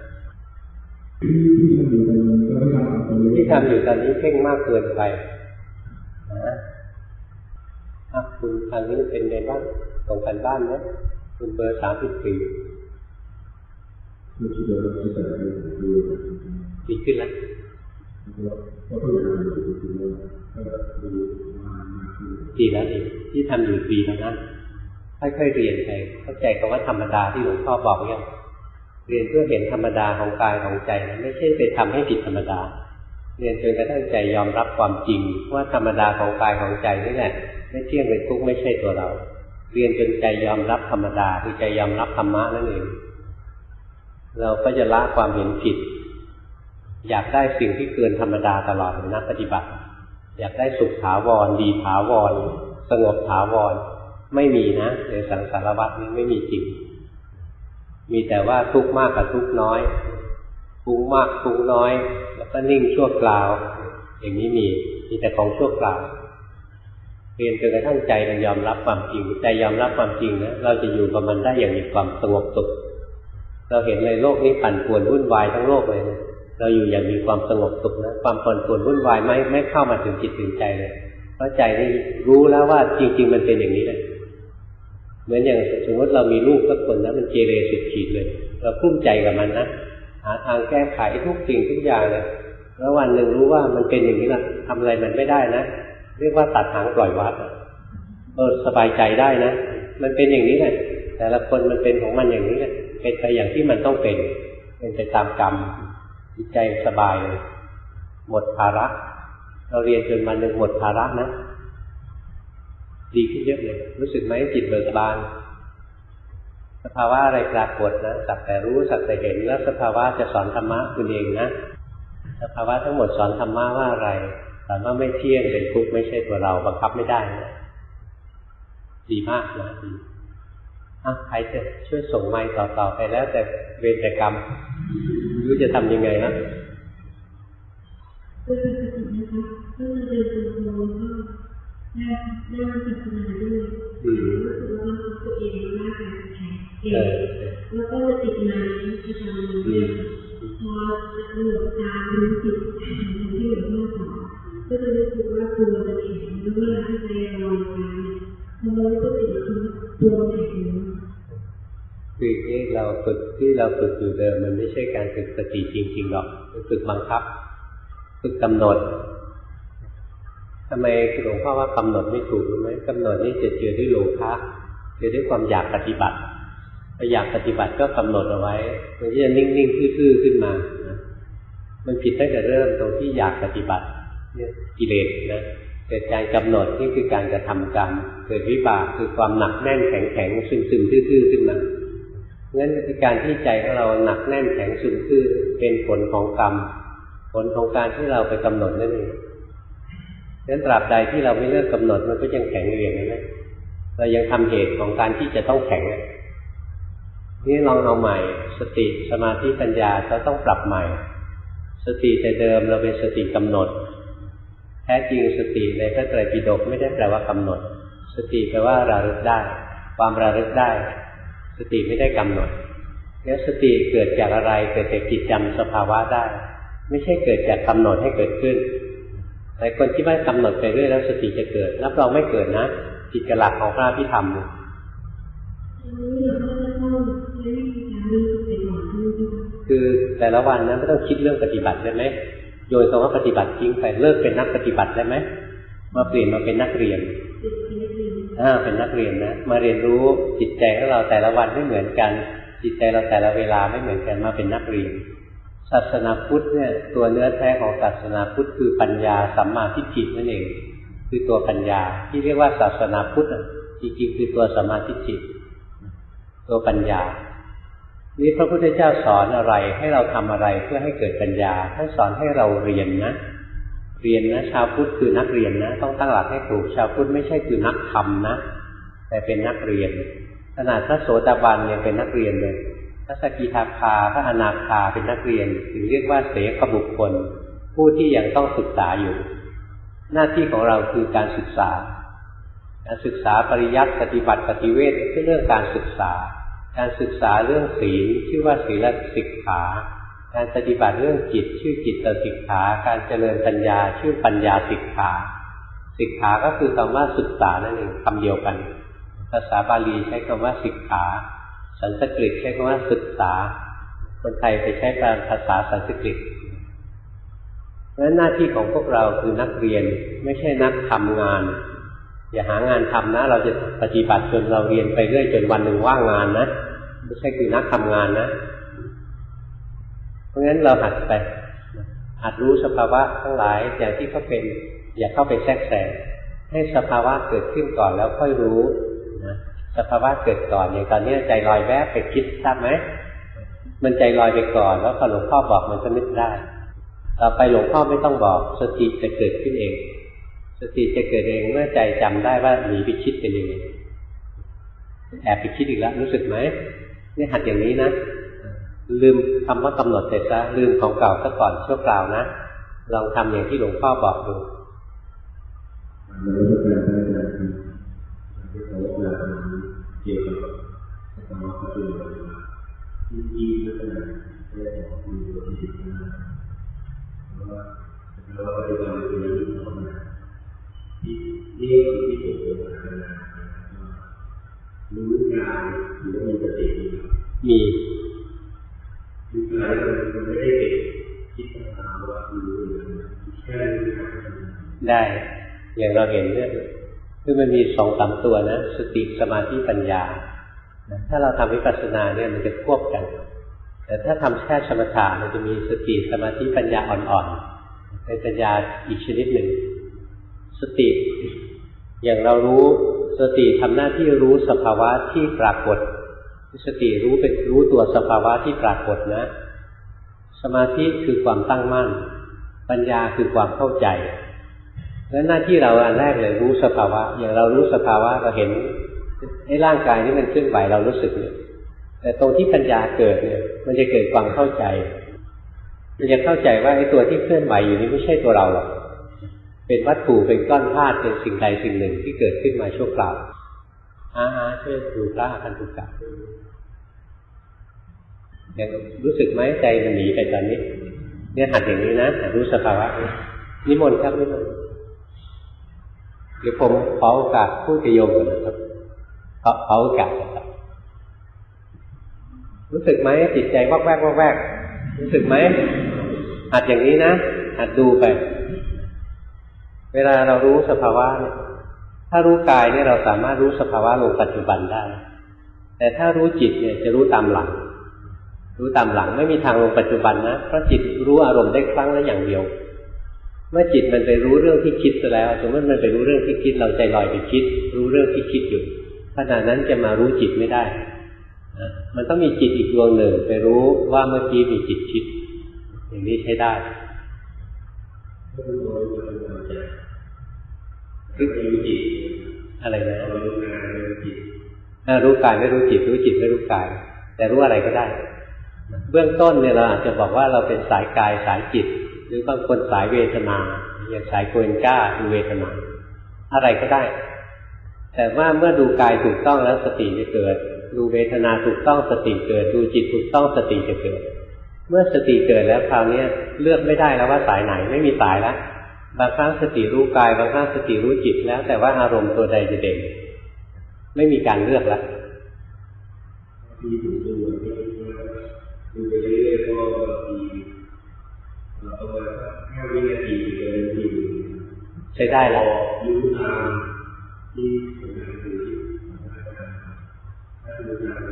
ที่ทำอยู่ตอนนี้เพ่งมากเกินไปนะอ่ะคุณทางนี้เป็นไงบ้างส่งกันบ้านไหมคุณเบอร์สามสิบสี่ดีขึ้นแล้วดีแล้วดีที่ทำอยู่ดีแล้วนะค่อยๆเรียนไปเข้าใจคำว่าธรรมดาที่หลวงพ่อบอกยังเรียนเพื่อเห็นธรรมดาของกายของใจนะไม่ใช่ไปทำให้ผิดธรรมดาเรียนจนกระทั่งใจยอมรับความจริงว่าธรรมดาของกายของใจนี่แหละไม่เที่ยงเป็นทุกข์ไม่ใช่ตัวเราเรียนจนใจยอมรับธรรมดาคือใจยอมรับธรรมะนั่นเองเราก็จะละความเห็นผิดอยากได้สิ่งที่เกินธรรมดาตลอดเลยนะปฏิบัติอยากได้สุขถาวรดีถาวรสงบถาวรไม่มีนะในสังสารวัฏนี้ไม่มีจริงมีแต่ว่าทุกข์มากกับทุกข์น้อยฟุ้งมากฟุ้งน้อยแล้วก็นิ่งชั่วคราวอย่างนี้มีมีแต่ของชั่วคราวเรียนจนกระทั่งใจมันยอมรับความจริงใจยอมรับความจริงนะเราจะอยู่กับมันได้อย่างมีความสงบสุขเราเห็นเลยโลกนี้ปั่นป่วนวุ่นวายทั้งโลกเลยนะเราอยู่อย่างมีความสงบสุขนะความปั่นป่วนวุ่นวายไม่ไม่เข้ามาถึงจิตถึงใจเลยเพราะใจนี่รู้แล้วว่าจริงๆมันเป็นอย่างนี้เลยเหมือนอย่างสมมติเรามีลูกสักคนนะมันเกเรสุดขีดเลยเราพุ่มใจกับมันนะหาทางแก้ไขทุกสิ่งทุกอย่างเลยแล้ววันหนึ่งรู้ว่ามันเป็นอย่างนี้ละทำอะไรมันไม่ได้นะเรียกว่าตัดหางปล่อยวัดเออสบายใจได้นะมันเป็นอย่างนี้แหละแต่ละคนมันเป็นของมันอย่างนี้แหละเป็นไปอย่างที่มันต้องเป็นเป็นไปตามกรรมจิตใจสบายเลยหมดภาระเราเรียนจนวันหนึ่งหมดภาระนะดีขึ้นเยอะเลยรู้สึกไหมจิตเบิกบานสภาวะอะไรปรากฏนะสักแต่รู้สักแต่เห็นแล้วสภาวะจะสอนธรรมะคุณเองนะสภาวะทั้งหมดสอนธรรมะว่าอะไรสอนว่าไม่เที่ยงเป็นทุกข์ไม่ใช่ตัวเราบังคับไม่ได้นะดีมากนะดีอ่ะใครจะช่วยส่งไมค์ต่อๆไปแล้วแต่เวรแต่กรรมรู้จะทำยังไงนะก็คือสตินะคะก็จะเดินจงกรมก็ได้ได้พิจารณาด้วยรู้สึกว่าตัวเองร่างกายแข็งเองแล้วก็ติดนานประจำวันพอจะหลบตารู้จิตที่หลวงพ่อสอนก็จะรู้สึกว่าตัวจะแข็งแล้วเวลาที่ใจลอยไปพอรู้สติคือตัวแข็งคือที่เราฝึกที่เราฝึกอยู่เดิมมันไม่ใช่การฝึกสติจริงๆหรอกมันฝึกบังคับฝึกกำหนดทำไมหลวงพ่อว่ากำหนดไม่ถูกรู้ไหมกำหนดนี่จะเจอด้วยโลภะเจอด้วยความอยากปฏิบัติพออยากปฏิบัติก็กำหนดเอาไว้มันจะนิ่งๆทื่อๆขึ้นมานะมันผิดตั้งแต่เริ่มตรงที่อยากปฏิบัติเนี่ยกิเลสนะเกิดการกำหนดนี่คือการกระทำกรรมเกิดวิบากคือความหนักแน่นแข็งๆซึมๆทื่อๆขึ้นมางั้นคือการที่ใจของเราหนักแน่นแข็งซึมทื่อเป็นผลของกรรมผลของการที่เราไปกำหนดนั่นเองงั้นตราบใดที่เราไม่เลิกกำหนดมันก็ยังแข็งอยู่อย่างนั้นนะเรายังทำเหตุของการที่จะต้องแข็งนี่ลองเอาใหม่สติสมาธิปัญญาเราต้องปรับใหม่สติแต่เดิมเราเป็นสติกำหนดแท้จริงสติในพระไตรปิฎกไม่ได้แปลว่ากำหนดสติแปลว่าระลึกได้ความระลึกได้สติไม่ได้กำหนดแล้วสติเกิดจากอะไรเกิดจากจิตจำสภาวะได้ไม่ใช่เกิดจากกำหนดให้เกิดขึ้นแต่คนที่ว่ากำหนดไปเรื่อยแล้วสติจะเกิดรับรองไม่เกิดนะผิดกับหลักของพระอภิธรรมคือแต่ละวันนะไม่ต้องคิดเรื่องปฏิบัติได้ไหมโยนคำว่าปฏิบัติทิ้งไปเลิกเป็นนักปฏิบัติได้ไหมมาเปลี่ยนมาเป็นนักเรียนอ่าเป็นนักเรียนนะมาเรียนรู้จิตใจของเราแต่ละวันไม่เหมือนกันจิตใจเราแต่ละเวลาไม่เหมือนกันมาเป็นนักเรียนศาสนาพุทธเนี่ยตัวเนื้อแท้ของศาสนาพุทธคือปัญญาสัมมาทิฏฐินั่นเองคือตัวปัญญาที่เรียกว่าศาสนาพุทธจริงๆคือตัวสัมมาทิฏฐิตัวปัญญานี่พระพุทธเจ้าสอนอะไรให้เราทำอะไรเพื่อให้เกิดปัญญาท่านสอนให้เราเรียนนะเรียนนะชาวพุทธคือนักเรียนนะต้องตั้งหลักให้ถูกชาวพุทธไม่ใช่คือนักธรรมนะแต่เป็นนักเรียนขนาดพระโสดาบันยังเป็นนักเรียนเลยพระสกิทาคาพระอนาคาเป็นนักเรียนถึงเรียกว่าเสขบุคคลผู้ที่ยังต้องศึกษาอยู่หน้าที่ของเราคือการศึกษาการศึกษาปริยัติปฏิบัติปฏิเวทคือเรื่องการศึกษาการศึกษาเรื่องศีลชื่อว่าศีลสิกขาการปฏิบัติเรื่องจิตชื่อจิตสิกขาการเจริญปัญญาชื่อปัญญาสิกขาสิกขาก็คือคำว่าศึกษานั่นเองคำเดียวกันภาษาบาลีใช้คำว่าสิกขาสันสกฤตใช้คำว่าศึกษาคนไทยไปใช้ภาษาสันสกฤตเพราะฉะนั้นหน้าที่ของพวกเราคือนักเรียนไม่ใช่นักทำงานอย่าหางานทำนะเราจะปฏิบัติจนเราเรียนไปเรื่อยจนวันหนึ่งว่างงานนะไม่ใช่คือนักทำงานนะเพราะงั้นเราหัดไปหัดรู้สภาวะทั้งหลายอย่างที่เขาเป็นอย่าเข้าไปแทรกแซงให้สภาวะเกิดขึ้นก่อนแล้วค่อยรู้นะสภาวะเกิดก่อนอย่างตอนนี้ใจลอยแวบไปคิดทราบไหมมันใจลอยไปก่อนแล้วพอหลวงพ่อบอกมันก็นึกได้ต่อไปหลวงพ่อไม่ต้องบอกสติจะเกิดขึ้นเองสติจะเกิดเองเมื่อใจจำได้ว่าหนีไปคิดเป็นยังไงแอบไปคิดอีกแล้วรู้สึกไหมนี่หัดอย่างนี้นะลืมคำว่ากำหนดเสร็จซะลืมของเก่าซะก่อนชั่วคราวนะลองทำอย่างที่หลวงพ่อบอกดูเกี่ยวกับสภาวะปัจจุบันที่ที่ลักษณะได้ของคุณโยมจิตนะเพราะว่าสภาวะปัจจุบันเป็นเรื่องของมันที่ที่ที่เกิดขึ้นมารู้งานหรือมีสติมีรู้งานมันไม่ได้เก็บคิดตามว่ารู้อย่างแค่รู้งานได้อย่างเราเห็นเนี่ยคือมันมีสองสามตัวนะสติสมาธิปัญญาถ้าเราทำวิปัสสนาเนี่ยมันจะควบกันแต่ถ้าทำแค่สมถะมันจะมีสติสมาธิปัญญาอ่อนๆเป็นปัญญาอีกชนิดหนึ่งสติอย่างเรารู้สติทำหน้าที่รู้สภาวะที่ปรากฏสติรู้เป็นรู้ตัวสภาวะที่ปรากฏนะสมาธิคือความตั้งมั่นปัญญาคือความเข้าใจแล้วหน้าที่เราอันแรกเลยรู้สภาวะอย่างเรารู้สภาวะเราเห็นไอ้ร่างกายนี้มันเคลื่อนไหวเรารู้สึกเนี่ยแต่ตรงที่ปัญญาเกิดเนี่ยมันจะเกิดความเข้าใจมันจะเข้าใจว่าไอ้ตัวที่เคลื่อนไหวอยู่นี้ไม่ใช่ตัวเราหรอกเป็นวัตถุเป็นก้อนธาตุเป็นสิ่งใดสิ่งหนึ่งที่เกิดขึ้นมาชั่วคราวอาหาช่วยดูพระอาคันตุกะยังรู้สึกไหมใจมันหนีไปตอนนี้เนี่ยหัดอย่างนี้นะรู้สภาวะนิมนต์ครับนิมนต์เดี๋ยวผมขอโอกาสพูดกับโยมก่อนนะครับขอขอโอกาสครับรู้สึกไหมจิตใจวอกแวกวอกแวกรู้สึกไหมหัดอย่างนี้นะหัดดูไปเวลาเรารู้สภาวะเนี่ยถ้ารู้กายเนี่ยเราสามารถรู้สภาวะลงปัจจุบันได้แต่ถ้ารู้จิตเนี่ยจะรู้ตามหลังรู้ตามหลังไม่มีทางลงปัจจุบันนะเพราะจิตรู้อารมณ์ได้ครั้งละอย่างเดียวเมื่อจิตมันไปรู้เรื่องที่คิดซะแล้วสมมติมันไปรู้เรื่องที่คิดเราใจลอยไปคิดรู้เรื่องที่คิดอยู่ขณะนั้นจะมารู้จิตไม่ได้มันต้องมีจิตอีกดวงหนึ่งไปรู้ว่าเมื่อกี้มีจิตคิดอย่างนี้ใช้ได้รู้จิตอะไรนะรู้กายไม่รู้จิตรู้จิตไม่รู้กายแต่รู้อะไรก็ได้เบื้องต้นเนี่ยเราอาจจะบอกว่าเราเป็นสายกายสายจิตหรือบางคนสายเวทนาอย่างสายโกเอนก้าดูเวทนาอะไรก็ได้แต่ว่าเมื่อดูกายถูกต้องแล้วสติจะเกิดดูเวทนาถูกต้องสติเกิดดูจิตถูกต้องสติจะเกิดเมื่อสติเกิดแล้วคราวนี้เลือกไม่ได้แล้วว่าสายไหนไม่มีสายแล้วบางครั้งสติรู้กายบางครั้งสติรู้จิตแล้วแต่ว่าอารมณ์ตัวใดจะเด่นไม่มีการเลือกแล้วดูไปเรื่อยๆก็มีประมาณห้าวินาทีเดินทีใช้ได้แล้วรู้ทางที่สำคัญคือถ้าดูทาง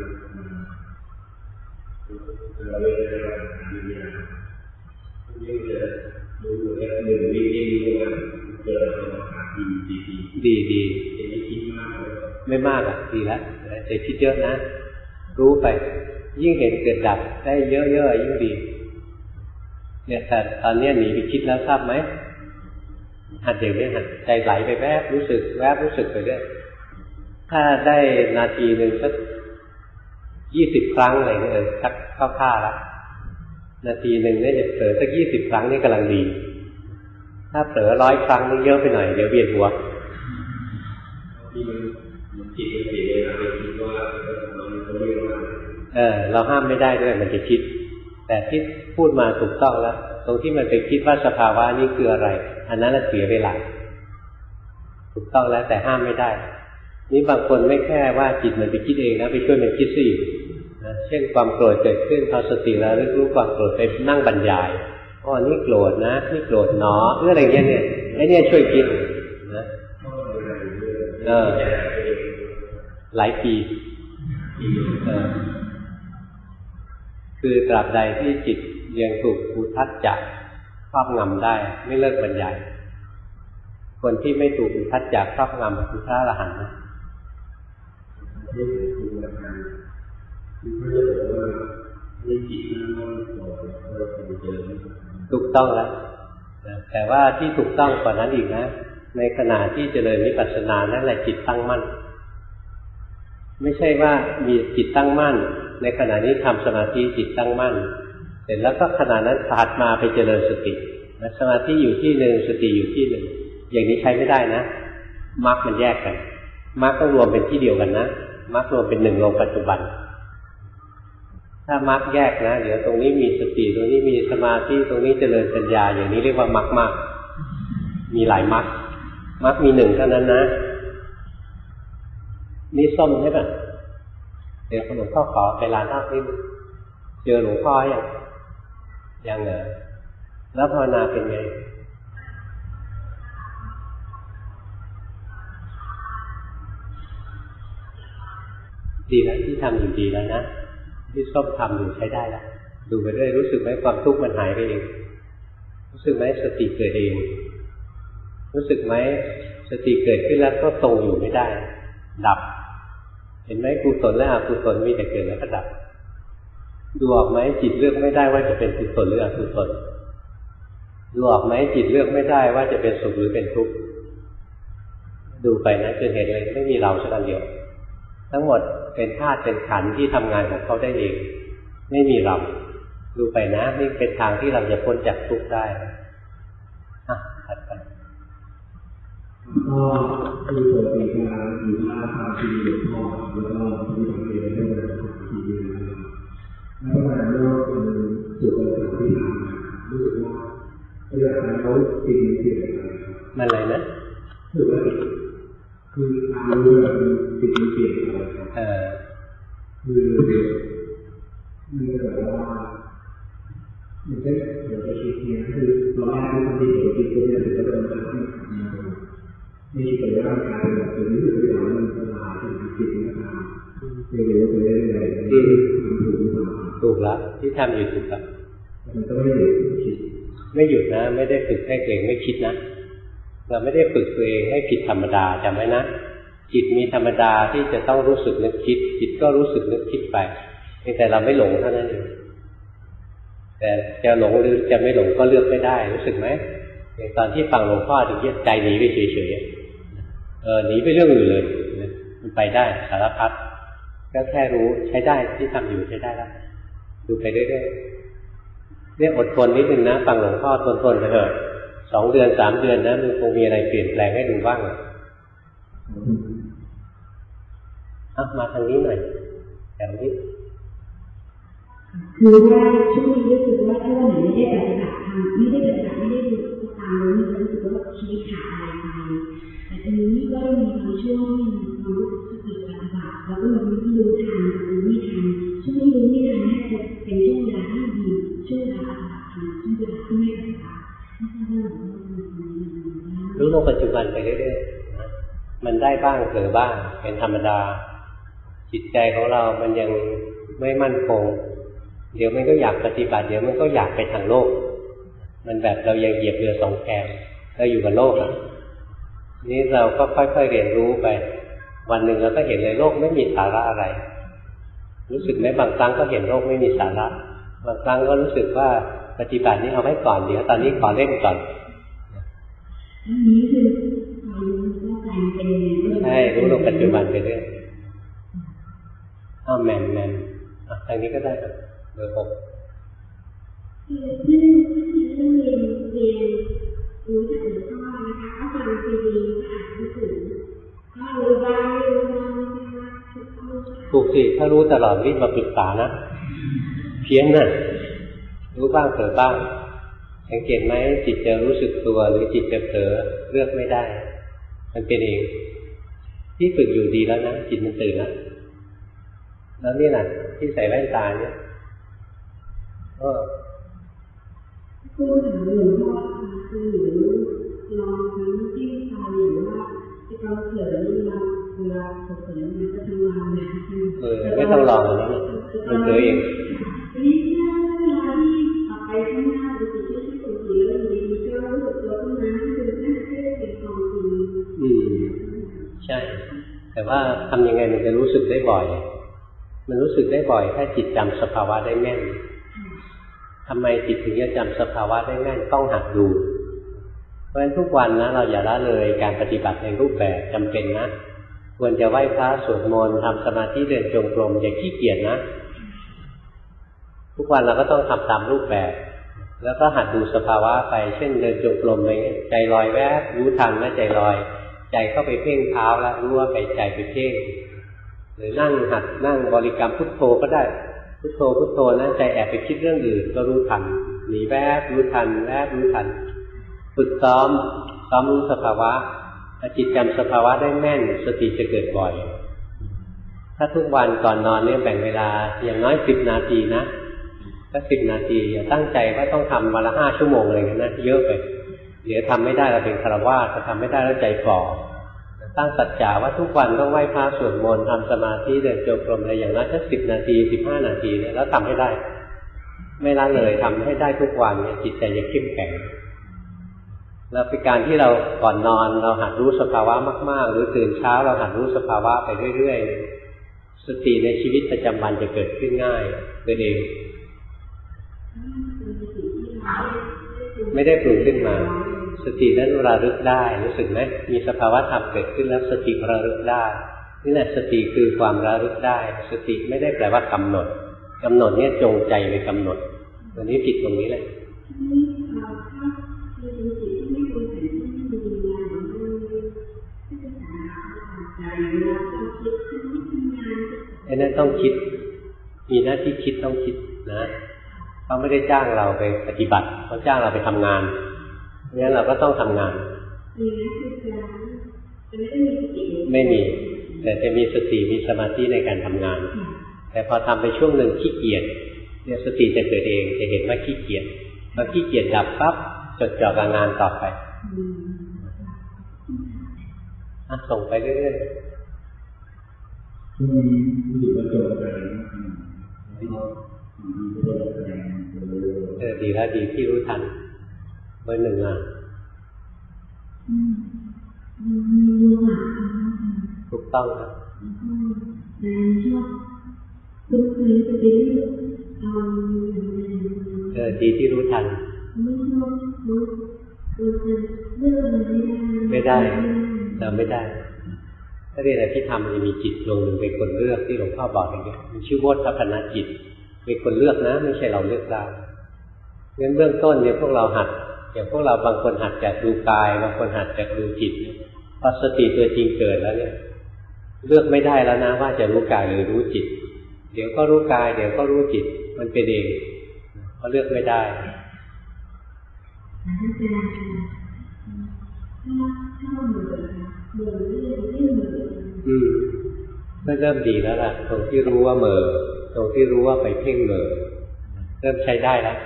เราเรียนได้ว่าดีเนี่ยยิ่งจะดูแค่หนึ่งวิยิ่งรู้ว่าเกิดอะไรมาดีดีดีดีจะไม่คิดมากไม่มากอ่ะดีแล้วแต่คิดเยอะนะรู้ไปยิ่งเห็นเกิดดับได้เยอะๆยิ่งดีเนี่ยแต่ตอนนี้หนีไปคิดแล้วทราบไหมหัดอย่างนี้หัดใจไหลไปแวบรู้สึกแวบรู้สึกไปเรื่อยถ้าได้นาทีหนึ่งสักยี่สิบครั้งอะไรเนี่ยเออสักเข้าท่าแล้วนาทีหนึ่งเนี่ยจะเผลอสักยี่สิบครั้งนี่กำลังดีถ้าเผลอร้อยครั้งนี่เยอะไปหน่อยเดี๋ยวเวียนหัวที่มันจิตมันเสียเวลาไปคิดว่าเราเรียกว่าเออเราห้ามไม่ได้ด้วยมันจะคิดแต่ที่พูดมาถูกต้องแล้วตรงที่มันไปคิดว่าสภาวะนี้คืออะไรอันนั้นเสียเวลาถูกต้องแล้วแต่ห้ามไม่ได้นี่บางคนไม่แค่ว่าจิตมันไปคิดเองนะไปช่วยมันคิดซะอีกนะเช่นความโกรธเกิดขึ้นพอสติแล้วรู้ความโกรธไปนั่งบรรยายอ๋อนี่โกรธนะนี่โกรธหนอเรื่องอะไรเงี้ยเนี่ยไอ้เนี่ยช่วยคิดนะเออหลายปีเออคือตราบใดที่จิตยังถูกอุทัจจะครอบงำได้ไม่เลิกบรรยายคนที่ไม่ถูกอุทัจจะครอบงำคือพระอรหันต์นะถูกต้องแล้วแต่ว่าที่ถูกต้องกว่านั้นอีกนะในขณะที่เจริญวิปัสสนานั่นแหละจิตตั้งมั่นไม่ใช่ว่ามีจิตตั้งมั่นในขณะนี้ทำสมาธิจิตตั้งมั่นเสร็จแล้วก็ขณะนั้นถัดมาไปเจริญสตินะสมาธิอยู่ที่หนึ่งสติอยู่ที่หนึ่งอย่างนี้ใช้ไม่ได้นะมรรคมันแยกกันมรรคต้องรวมเป็นที่เดียวกันนะมรรครวมเป็นหนึ่งลงปัจจุบันถ้ามรรคแยกนะเดี๋ยวตรงนี้มีสติตรงนี้มีสมาธิตรงนี้เจริญปัญญาอย่างนี้เรียกว่ามรรคมากมีหลายมรรคมรรคมีหนึ่งเท่านั้นนะนี่ส้มใช่ป่ะเดี๋ยวหลวงพ่อขอไปลานนักนิดเจอหลวงพ่อยังยังเหรอแล้วภาวนาเป็นไงดีแล้วที่ทำอยู่ดีแล้วนะที่ส้มทำอยู่ใช้ได้แล้วดูไปเรื่อยรู้สึกไหมความทุกข์มันหายไปเองรู้สึกไหมสติเกิดเองรู้สึกไหมสติเกิดขึ้นแล้วก็ทรงอยู่ไม่ได้ดับเห็นไหมกุศลและอกุศลมีแต่เกิดแล้วก็ดับดูออกไหมจิตเลือกไม่ได้ว่าจะเป็นกุศลหรืออกุศลดูออกไหมจิตเลือกไม่ได้ว่าจะเป็นสุขหรือเป็นทุกข์ดูไปนะจนเห็นเลยไม่มีเราสักอันเดียวทั้งหมดเป็นธาตุเป็นขันธ์ที่ทำงานของเขาได้เองไม่มีเราดูไปนะนี่เป็นทางที่เราจะพ้นจากทุกข์ได้อ่ะถัดไปก็คือปกติการอยู่หน้าทางที่หลวงพ่อแล้วก็ที่ทำเองได้มาสักทีนึงแล้วก็มาเริ่มเป็นจุดประสงค์ที่ทำรู้สึกว่าเวลาเขาติดเสียอะไรมันอะไรนะรู้สึกว่าคือทางเรื่องติดเสียอะไรเออคือมีแบบว่าอย่างเช่นเดี๋ยวจะคิดเนี่ยคือเราแรกที่คนที่เห็นคิดตัวเนี่ยจะเริ่มทำให้ขับมาไม่คิดแต่ร่างกายแบบตัวนี้คืออย่างนั้นสลายเป็นจิตนะครับไม่รู้ไปเรื่อยๆที่ทำถูกหรือเปล่าถูกละที่ทำอยู่ถูกละมันก็ไม่หยุดคิดไม่หยุดนะไม่ได้ฝึกให้ตัวเองไม่คิดนะเราไม่ได้ฝึกตัวเองให้ผิดธรรมดาจำไว้นะจิตมีธรรมดาที่จะต้องรู้สึกนึกคิดจิตก็รู้สึกนึกคิดไปแต่เราไม่หลงเท่านั้นเองแต่จะหลงหรือจะไม่หลงก็เลือกไม่ได้รู้สึกไหมตอนที่ฟังหลวงพ่อถึงใจหนีไปเฉยๆเออหนีไปเรื่องอื่นเลยมันไปได้สารพัดก็แค่รู้ใช้ได้ที่ทำอยู่ใช้ได้แล้วดูไปเรื่อยๆเนี่ยอดทนนิดนึงนะฟังหลวงพ่อทนๆไปเถอะสองเดือนสามเดือนนะมันคงมีอะไรเปลี่ยนแปลงให้ดูบ้างอ่ะอ่ะมาทางนี้หน่อยแถวนี้คือว่าช่วงนี้รู้สึกว่าถ้าวันไหนไม่ได้ปฏิบัติธรรมไม่ได้ปฏิบัติไม่ได้ดูตามรู้รู้สึกว่าชีวิตขาดอะไรไปแต่ทีนี้ก็มีบางช่วงที่เรารู้สึกปฏิบัติแล้วก็มีที่รู้ทันรู้ไม่ทันช่วงนี้รู้ไม่ทันนี่จะเป็นช่วงเวลาที่ดีช่วงเวลาปฏิบัติธรรมช่วงเวลาที่ไม่ปฏิบัติรู้ลงปัจจุบันไปเรื่อยๆมันได้บ้างเผลอบ้างเป็นธรรมดาจิตใจของเรามันยังไม่มั่นคงเดี๋ยวมันก็อยากปฏิบัติเดี๋ยวมันก็อยากไปทางโลกมันแบบเรายังเหยียบเรือสองแคมเราอยู่กับโลกอ่ะนี้เราก็ค่อยๆเรียนรู้ไปวันหนึ่งเราก็เห็นเลยโลกไม่มีสาระอะไรรู้สึกไหมบางครั้งก็เห็นโลกไม่มีสาระบางครั้งก็รู้สึกว่าปฏิบัตินี้เอาไว้ก่อนเดี๋ยวตอนนี้ขอเล่นก่อนอันนี้คือรู้ว่าการเป็นใช่รู้ลงปัจจุบันไปเรื่อยอ้าวแมนแมนอ่ะทางนี้ก็ได้ครับเบอร์หกคือที่ที่เรียนเรียนรู้จักหลวงพ่อนะคะก็ฟังซีดีก็อ่านหนังสือก็รู้บ้างไม่รู้บ้างถูกสิถ้ารู้ตลอดรีบมาปรึกษานะเพี้ยนน่ะรู้บ้างเผลอบ้างสังเกตไหมจิตจะรู้สึกตัวหรือจิตจะเผลอเลือกไม่ได้มันเป็นเองที่ฝึกอยู่ดีแล้วนะจิตมันตื่นแล้วแล้วนี่แหละที่ใส่แว่นตาเนี่ยก็พูดถึงหลวงพ่อคือหรือลองทั้งที่ใจหรือว่าที่เราเผลอเวลาเวลาเผลอมันจะทำงานนะเออไม่ต้องลองนะมันเผลอเองนี่ถ้าเวลาที่ออกไปข้างหน้าหรือสิ่งที่ถูกหรืออะไรดีๆก็รู้สึกตัวขึ้นมาคือน่าจะเป็นความจริงอืมใช่แต่ว่าทำยังไงมันจะรู้สึกได้บ่อยมันรู้สึกได้บ่อยถ้าจิตจำสภาวะได้แม่นทำไมจิตถึงจะจำสภาวะได้แม่นต้องหัดดูเพราะฉะนั้นทุกวันนะเราอย่าละเลยการปฏิบัติในรูปแบบจำเป็นนะควรจะไหว้พระสวดมนต์ทำสมาธิเดินจงกรมอย่าขี้เกียจนะทุกวันเราก็ต้องทำตามรูปแบบแล้วก็หัดดูสภาวะไปเช่นเดินจงกรมอะไรเงี้ยใจลอยแวบรู้ทันนะใจลอยใจเข้าไปเพ่งเท้าแล้วรู้ว่าไปใจไปเพ่งหรือนั่งหัดนั่งบริกรรมพุทโธก็ได้พุทโธพุทโธนะใจแอบไปคิดเรื่องอื่นก็รู้ทันหนีแวบรู้ทันแวบรู้ทันฝึกซ้อมซ้อมรู้สภาวะถ้าจิตจำสภาวะได้แม่นสติจะเกิดบ่อยถ้าทุกวันก่อนนอนเนี่ยแบ่งเวลาอย่างน้อยสิบนาทีนะถ้าสิบนาทีอย่าตั้งใจว่าต้องทำวันละห้าชั่วโมงอะไรกันนะเยอะไปเดี๋ยวทำไม่ได้เราเป็นฆราวาสถ้าทำไม่ได้แล้วใจฝ่อตั้งสัจจะว่าทุกวันต้องไหว้พระสวดมนต์ทำสมาธิเดินจงกรมอะไรอย่างน้อยสักสิบนาทีสิบห้านาทีเนี่ยแล้วทำให้ได้ไม่ละเลยทำให้ได้ทุกวันเนี่ยจิตใจจะเข้มแข็งแล้วเป็นการที่เราก่อนนอนเราหัดรู้สภาวะมากๆหรือตื่นเช้าเราหัดรู้สภาวะไปเรื่อยๆสติในชีวิตประจำวันจะเกิดขึ้นง่ายตัวเองไม่ได้ปรุงขึ้นมาสตินั้นระลึกได้รู้สึกไหมมีสภาวะธรรมเกิดขึ้นแล้วสติระลึกได้นี่แหละสติคือความระลึกได้สติไม่ได้แปลว่ากำหนดกำหนดเนี่ยจงใจไปกำหนดตัวนี้ผิดตรงนี้แหละไอ้นั่นต้องคิดมีหน้าที่คิดต้องคิดนะเขาไม่ได้จ้างเราไปปฏิบัติเขาจ้างเราไปทำงานงั้นเราก็ต้องทำงานไม่มีแต่จะมีสติมีสมาธิในการทำงานแต่พอทำไปช่วงหนึ่งขี้เกียจเนี่ยสติจะเกิดเองจะเห็นว่าขี้เกียจพอขี้เกียจดับปั๊บจดจ่อกับงานต่อไปอ่ะส่งไปเรื่อยๆช่วงนี้รู้สึกว่าจบไปเออดีแล้วดีที่รู้ทันเบอร์หนึ่งอ่ะถูกต้องครับเออดีที่รู้ทันไม่ได้เราไม่ได้ถ้าเรียนอะไรที่ทำมันมีจิตดวงหนึ่งเป็นคนเลือกที่หลวงพ่อบอกอย่างเงี้ยมันชื่อโวทัพพนจิตเป็นคนเลือกนะไม่ใช่เราเลือกได้งั้นเบื้องต้นเนี่ยพวกเราหัดอย่างพวกเราบางคนหัดจากดูกายบางคนหัดจากดูจิตพอสติตัวจริงเกิดแล้วเนี่ยเลือกไม่ได้แล้วนะว่าจะรู้กายหรือรู้จิตเดี๋ยวก็รู้กายเดี๋ยวก็รู้จิตมันเป็นเองเพราะเลือกไม่ได้อืมก็เริ่มดีแล้วล่ะตรงที่รู้ว่าเหม่อตรงที่รู้ว่าไปเพ่งเหม่อเริ่มใช้ได้แล้ว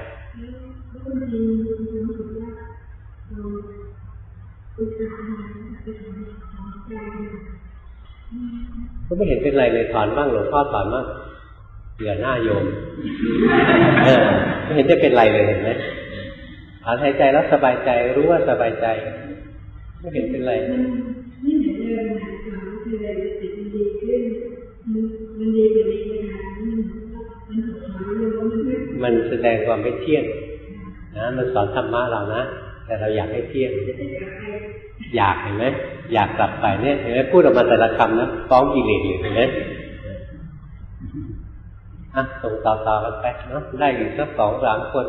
ก็ไม่เห็นเป็นไรเลยถอนบ้างหลวงพ่อถอนบ้างเบื่อหน้าโยมเออไม่เห็นจะเป็นไรเลยเห็นไหมถอนหายใจแล้วสบายใจรู้ว่าสบายใจไม่เห็นเป็นไรไม่เห็นเลยนะคืออะไรจิตมันดีขึ้นมันดีกว่านี้นะคะมันแสดงความไม่เที่ยงนะมันสอนธรรมะเรานะแต่เราอยากให้เที่ยงอยากเห็นไหมอยากกลับไปเนี่ยเห็นไหมพูดออกมาแต่ละคำนะฟ้องกิเลสอยู่เห็นไหมอ่ะส่งต่อๆกันไปเนาะได้อยู่สักสองสามคน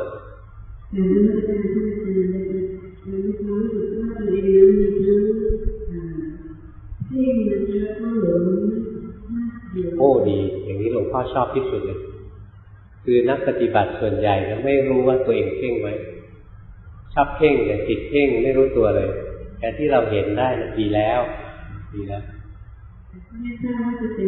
โอ้ดีอย่างนี้หลวงพ่อชอบที่สุดเลยคือนักปฏิบัติส่วนใหญ่จะไม่รู้ว่าตัวเองเพ่งไว้ชอบเพ่งแต่ติดเพ่งไม่รู้ตัวเลยแต่ที่เราเห็นได้ดีแล้วดีแล้วไม่ทราบว่าจะเป็น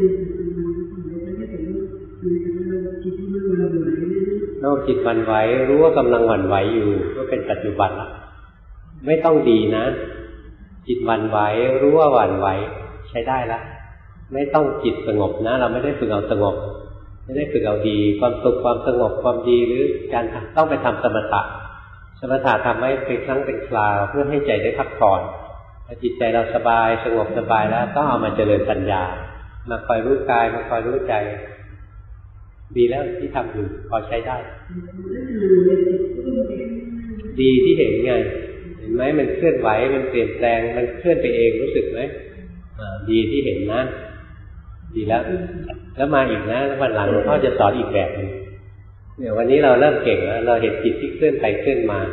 เราจิตหวั่นไหวรู้ว่ากำลังหวั่นไหวอยู่ก็เป็นปัจจุบันละไม่ต้องดีนะจิตหวั่นไหวรู้ว่าหวั่นไหวใช้ได้ละไม่ต้องจิตสงบนะเราไม่ได้ฝึกเอาสงบไม่ได้ฝึกเอาดีความสุขความสงบความดีหรือการต้องไปทำสมถะสมถะทำไว้เป็นครั้งเป็นคราวเพื่อให้ใจได้พักผ่อนพอจิตใจเราสบายสงบสบายแล้วต้องเอามาเจริญปัญญามาคอยรู้กายมาคอยรู้ใจดีแล้วที่ทำอยู่พอใช้ได้ดีที่เห็นไงเห็นไหมมันเคลื่อนไหวมันเปลี่ยนแปลงมันเคลื่อนไปเองรู้สึกไหมดีที่เห็นนะดีแล้วแล้วมาอีกนะวันหลังหลวงพ่อจะสอนอีกแบบนึงเนี่ยวันนี้เราเริ่มเก่งแล้วเราเห็นจิตที่เคลื่อนไปเคลื่อนมา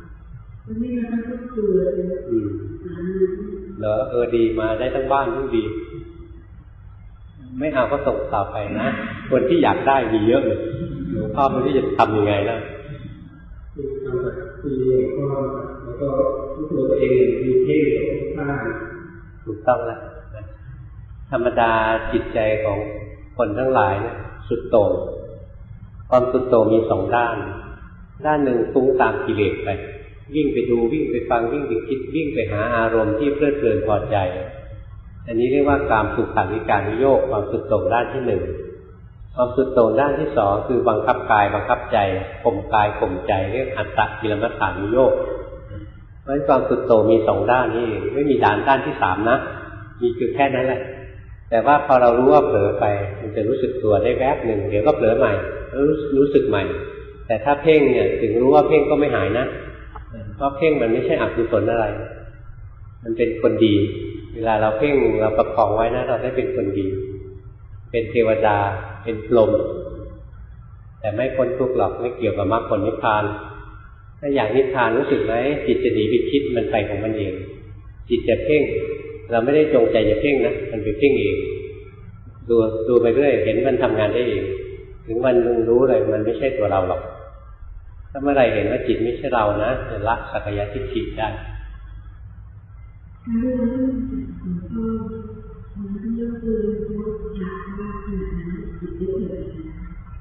อืมเหรอเออดีมาได้ทั้งบ้านทั้งดีไม่เอาก็ส่งต่อไปนะคนที่อยากได้มีเยอะเลยหลวงพ่อไม่รู้จะทำยังไงแล้วทำแบบที่ก็แล้วก็ตัวตัวเองมีเท่ข้างถูกต้องแล้วธรรมดาจิตใจของคนทั้งหลายเนี่ยสุดโต่งความสุดโต่งมีสองด้านด้านหนึ่งฟุ้งตามกิเลสไปวิ่งไปดูวิ่งไปฟังวิ่งไปคิดวิ่งไปหาอารมณ์ที่เพลิดเพลินพอใจอันนี้เรียกว่ากามสุขันธิการนิโยคความสุดโต่งด้านที่หนึ่งความสุดโต่งด้านที่สองคือบังคับกายบังคับใจข่มกายข่มใจเรียกอัตตกิลมัฏฐานิโยคเพราะฉะนั้นความสุดโต่งมีสองด้านนี่ไม่มีด้านด้านที่สามนะมีคือแค่นั้นแหละแต่ว่าพอเรารู้ว่าเผลอไปมันจะรู้สึกตัวได้แวบหนึ่งเดี๋ยวก็เผลอใหม่แล้วรู้สึกใหม่แต่ถ้าเพ่งเนี่ยถึงรู้ว่าเพ่งก็ไม่หายนะเพราะเพ่งมันไม่ใช่อกุศลอะไรมันเป็นคนดีเวลาเราเพ่งเราประคองไว้นะเราได้เป็นคนดีเป็นเทวดาเป็นพรหมแต่ไม่พ้นทุกข์หรอกไม่เกี่ยวกับมรรคผลนิพพานถ้าอยากนิพพานรู้สึกไหมจิตจะหนีไปคิดมันไปของมันเองจิตจะเพ่งเราไม่ได้จงใจจะเพ่งนะมันไปเพ่งเองดูดูไปเรื่อยเห็นมันทำงานได้เองถึงวันนึงรู้เลยมันไม่ใช่ตัวเราหรอกถ้าเมื่อไรเห็นว่าจิตไม่ใช่เรานะจะละสักยทิฏฐิได้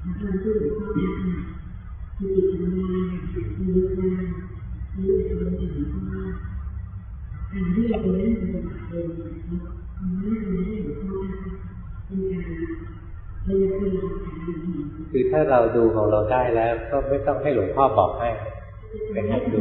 ตอนที่หลวงพ่อทักมาคือจิตทำงานมีรู้ได้นี่จะเป็นสิ่งที่ว่าการที่เราเล่นเป็นแบบเองทำให้เราได้หลวงพ่อทักเป็นการเรียนรู้การดูคือถ้าเราดูของเราได้แล้วก็ไม่ต้องให้หลวงพ่อบอกให้ไปหัดดู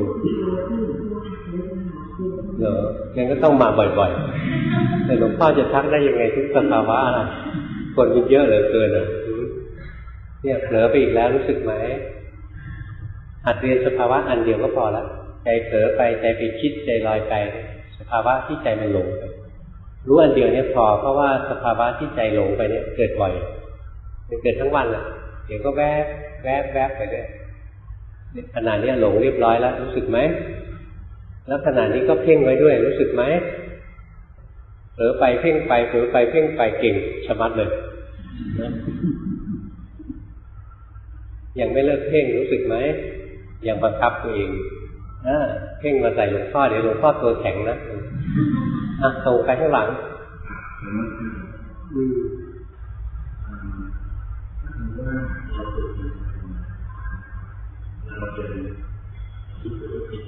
เหรองั้นก็ต้องมาบ่อยๆแต่หลวงพ่อจะทักได้ยังไงทุกสภาวะอะไรคนมีเยอะเหลือเกินอ่ะเนี่ยเผลอไปอีกแล้วรู้สึกไหมหัดเรียนสภาวะอันเดียวก็พอแล้วใจเผลอไปใจไปคิดใจลอยไปสภาวะที่ใจมันหลงไปรู้อันเดียวเนี่ยพอเพราะว่าสภาวะที่ใจหลงไปเนี่ยเกิดบ่อยมันเกิดทั้งวันแหละเดี๋ยวก็แวบแวบแวบไปเลยขณะนี้หลงเรียบร้อยแล้วรู้สึกไหมแล้วขณะนี้ก็เพ่งไว้ด้วยรู้สึกไหมเผลอไปเพ่งไปเผลอไปเพ่งไปเก่งชะมัดเลยยังไม่เลิกเพ่งรู้สึกไหมยังบังคับตัวเองอ่าเพ่งมาใส่หลวงพ่อเดี๋ยวหลวงพ่อตัวแข็งนะอ่ะตรงไปข้างหลังอืมว่าเราเกิดขึ้นเราเป็นทุกข์ตัวจิต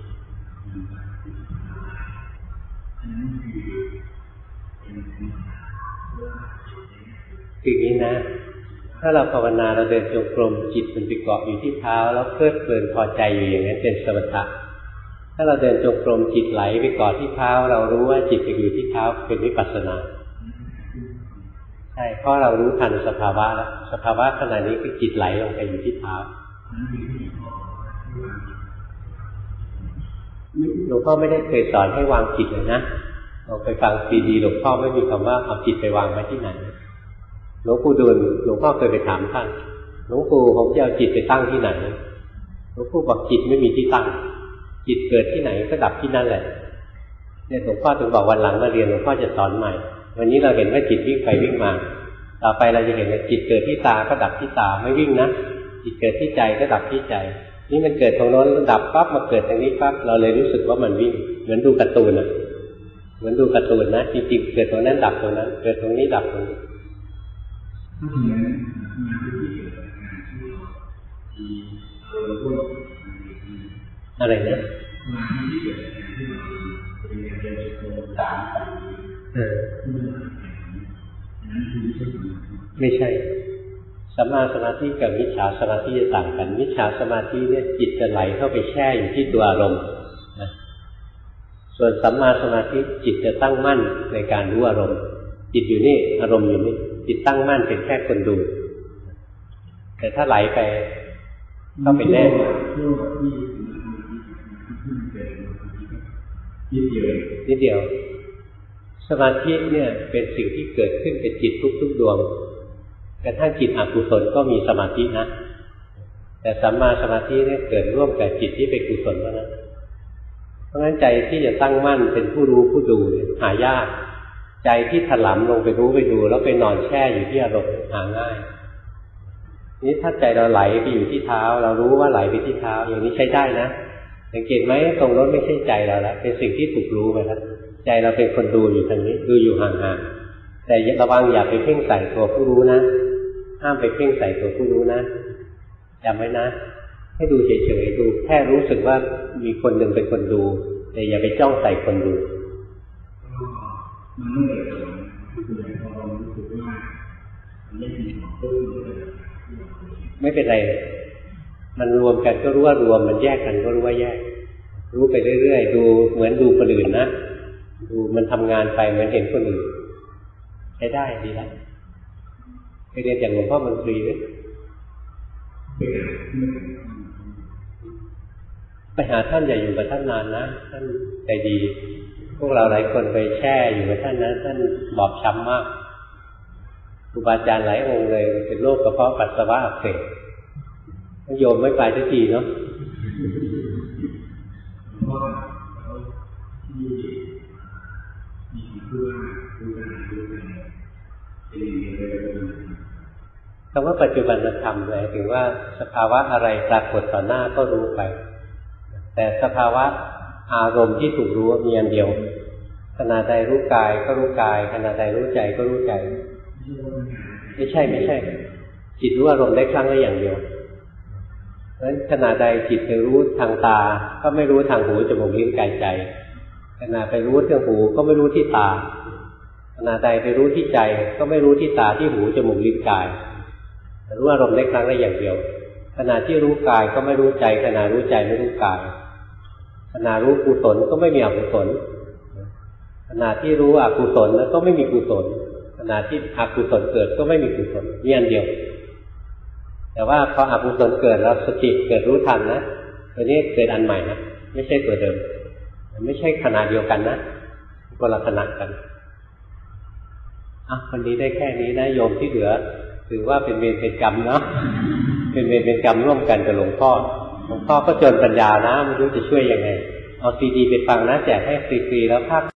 อันนั้นคือเป็นสิ่งว่าคืออย่างนี้นะถ้าเราภาวนาเราเดินจงกรมจิตมันไปเกาะอยู่ที่เท้าแล้วเพลิดเพลินพอใจอยู่อย่างนั้นเป็นสมถะถ้าเราเดินจงกรมจิตไหลไปเกาะที่เท้าเรารู้ว่าจิตไปอยู่ที่เท้าเป็นวิปัสสนาใช่เพราะเรารู้ทันสภาวะแล้วสภาวะขณะนี้คือจิตไหลลงไปอยู่ที่เท้าหลวงพ่อไม่ได้เคยสอนให้วางจิตเลยนะเราไปฟังซีดีหลวงพ่อไม่มีคำว่าเอาจิตไปวางไว้ที่ไหนหลวงปู่ดูลหลวงพ่อเคยไปถามท่านหลวงปู่ผมจะเอาจิตไปตั้งที่ไหนหลวงปู่บอกจิตไม่มีที่ตั้งจิตเกิดที่ไหนก็ดับที่นั่นแหละเนี่ยหลวงพ่อถึงบอกวันหลังมาเรียนหลวงพ่อจะสอนใหม่วันนี้เราเห็นว่าจิตวิ่งไปวิ่งมาต่อไปเราจะเห็นว่าจิตเกิดที่ตาก็ดับที่ตาไม่วิ่งนะจิตเกิดที่ใจก็ดับที่ใจนี่มันเกิดตรงโน้นดับปั๊บมาเกิดตรงนี้ปั๊บเราเลยรู้สึกว่ามันวิ่งเหมือนดูการ์ตูนอ่ะเหมือนดูการ์ตูนนะจริงๆเกิดตรงนั้นดับตรงนั้นเกิดตรงนี้ดับตรงนี้อะไรนะเออไม่ใช่สัมมาสมาธิกับมิจฉาสมาธิจะต่างกันมิจฉาสมาธิเนี่ยจิตจะไหลเข้าไปแช่อยู่ที่ตัวอารมณ์นะส่วนสัมมาสมาธิจิตจะตั้งมั่นในการรู้อารมณ์จิตอยู่นี่อารมณ์อยู่นี่จิตตั้งมั่นเป็นแค่คนดูแต่ถ้าไหลไปเข้าไปแน่นิดเดียวนิดเดียวสมาธิเนี่ยเป็นสิ่งที่เกิดขึ้นกับจิตทุกๆดวงกระทั่งจิตอกุศลก็มีสมาธินะแต่สัมมาสมาธิเนี่ยเกิดร่วมกับจิตที่เป็นกุศลเท่านั้นเพราะฉะนั้นใจที่จะตั้งมั่นเป็นผู้รู้ผู้ดูหายากใจที่ถลำลงไปรู้ไปดูแล้วไปนอนแช่อยู่ที่อารมณ์หาง่ายนี้ถ้าใจเราไหลไปอยู่ที่เท้าเรารู้ว่าไหลไปที่เท้าอย่างนี้ใช้ได้นะสังเกตไหมตรงนั้นไม่ใช่ใจเราแล้วเป็นสิ่งที่ถูกรู้ไปแล้วใจเราเป็นคนดูอยู่ทางนี้ดูอยู่ห่างๆแต่ระวังอย่าไปเพ่งใส่ตัวผู้รู้นะห้ามไปเพ่งใส่ตัวผู้รู้นะจำไว้นะให้ดูเฉยๆดูแค่รู้สึกว่ามีคนหนึ่งเป็นคนดูแต่อย่าไปจ้องใส่คนดูมันไม่ได้ผลคือพอเรารู้สึกว่ามันไม่มีของตัวไม่เป็นไรมันรวมกันก็รู้ว่ารวมมันแยกกันก็รู้ว่าแยกรู้ไปเรื่อยๆดูเหมือนดูคนอื่นนะดูมันทำงานไปเหมือนเห็นคนอื่นใช้ได้ดีแล้วไปเรียนจากหลวงพ่อมนตรีไหมไปหาท่านอย่าอยู่กับท่านนานนะท่านใจดีพวกเราหลายคนไปแช่อยู่กับท่านนะท่านบอบช้ำมากครูบาอาจารย์หลายองค์เลยเป็นโรคกระเพาะปัสสาวะอักเสบโยมไม่ไปสักทีเนาะคำว่าปัจจุบันธรรมหมายถึงว่าสภาวะอะไรปรากฏต่อหน้าก็รู้ไปแต่สภาวะอารมณ์ที่ถูกรู้มีอันเดียวขณะใดรู้กายก็รู้กายขณะใดรู้ใจก็รู้ใจไม่ใช่ไม่ใช่จจิตรู้อารมณ์ได้ครั้งละอย่างเดียวเพราะฉะนั้นขณะใดจิตไปรู้ทางตาก็ไม่รู้ทางหูจมูกลิ้นกายใจขณะไปรู้ที่หูก็ไม่รู้ที่ตาขณะใดไปรู้ที่ใจก็ไม่รู้ที่ตาที่หูจมูกลิ้นกายรู้อารมณ์ได้ครั้งละอย่างเดียวขณะที่รู้กายก็ไม่รู้ใจขณะรู้ใจไม่รู้กายขณะรู้กุศลก็ไม่มีอกุศลขณะที่รู้อกุศลแล้วก็ไม่มีกุศลขณะที่อกุศลเกิดก็ไม่มีกุศลมีอันเดียวแต่ว่าพออกุศลเกิดแล้วสติเกิดรู้ทันนะตัวนี้เกิดอันใหม่นะไม่ใช่ตัวเดิมไม่ใช่ขณะเดียวกันนะคนละขณะกันอ่ะวันนี้ได้แค่นี้นะโยมที่เหลือถือว่าเป็นเวรเป็นกรรมเนาะเป็นเวรเป็นกรรมร่วมกันกับหลวงพ่อหลวงพ่อก็จนปัญญานะไม่รู้จะช่วยยังไงเอาซีดีไปฟังนะแจกให้ฟรีๆแล้วภาค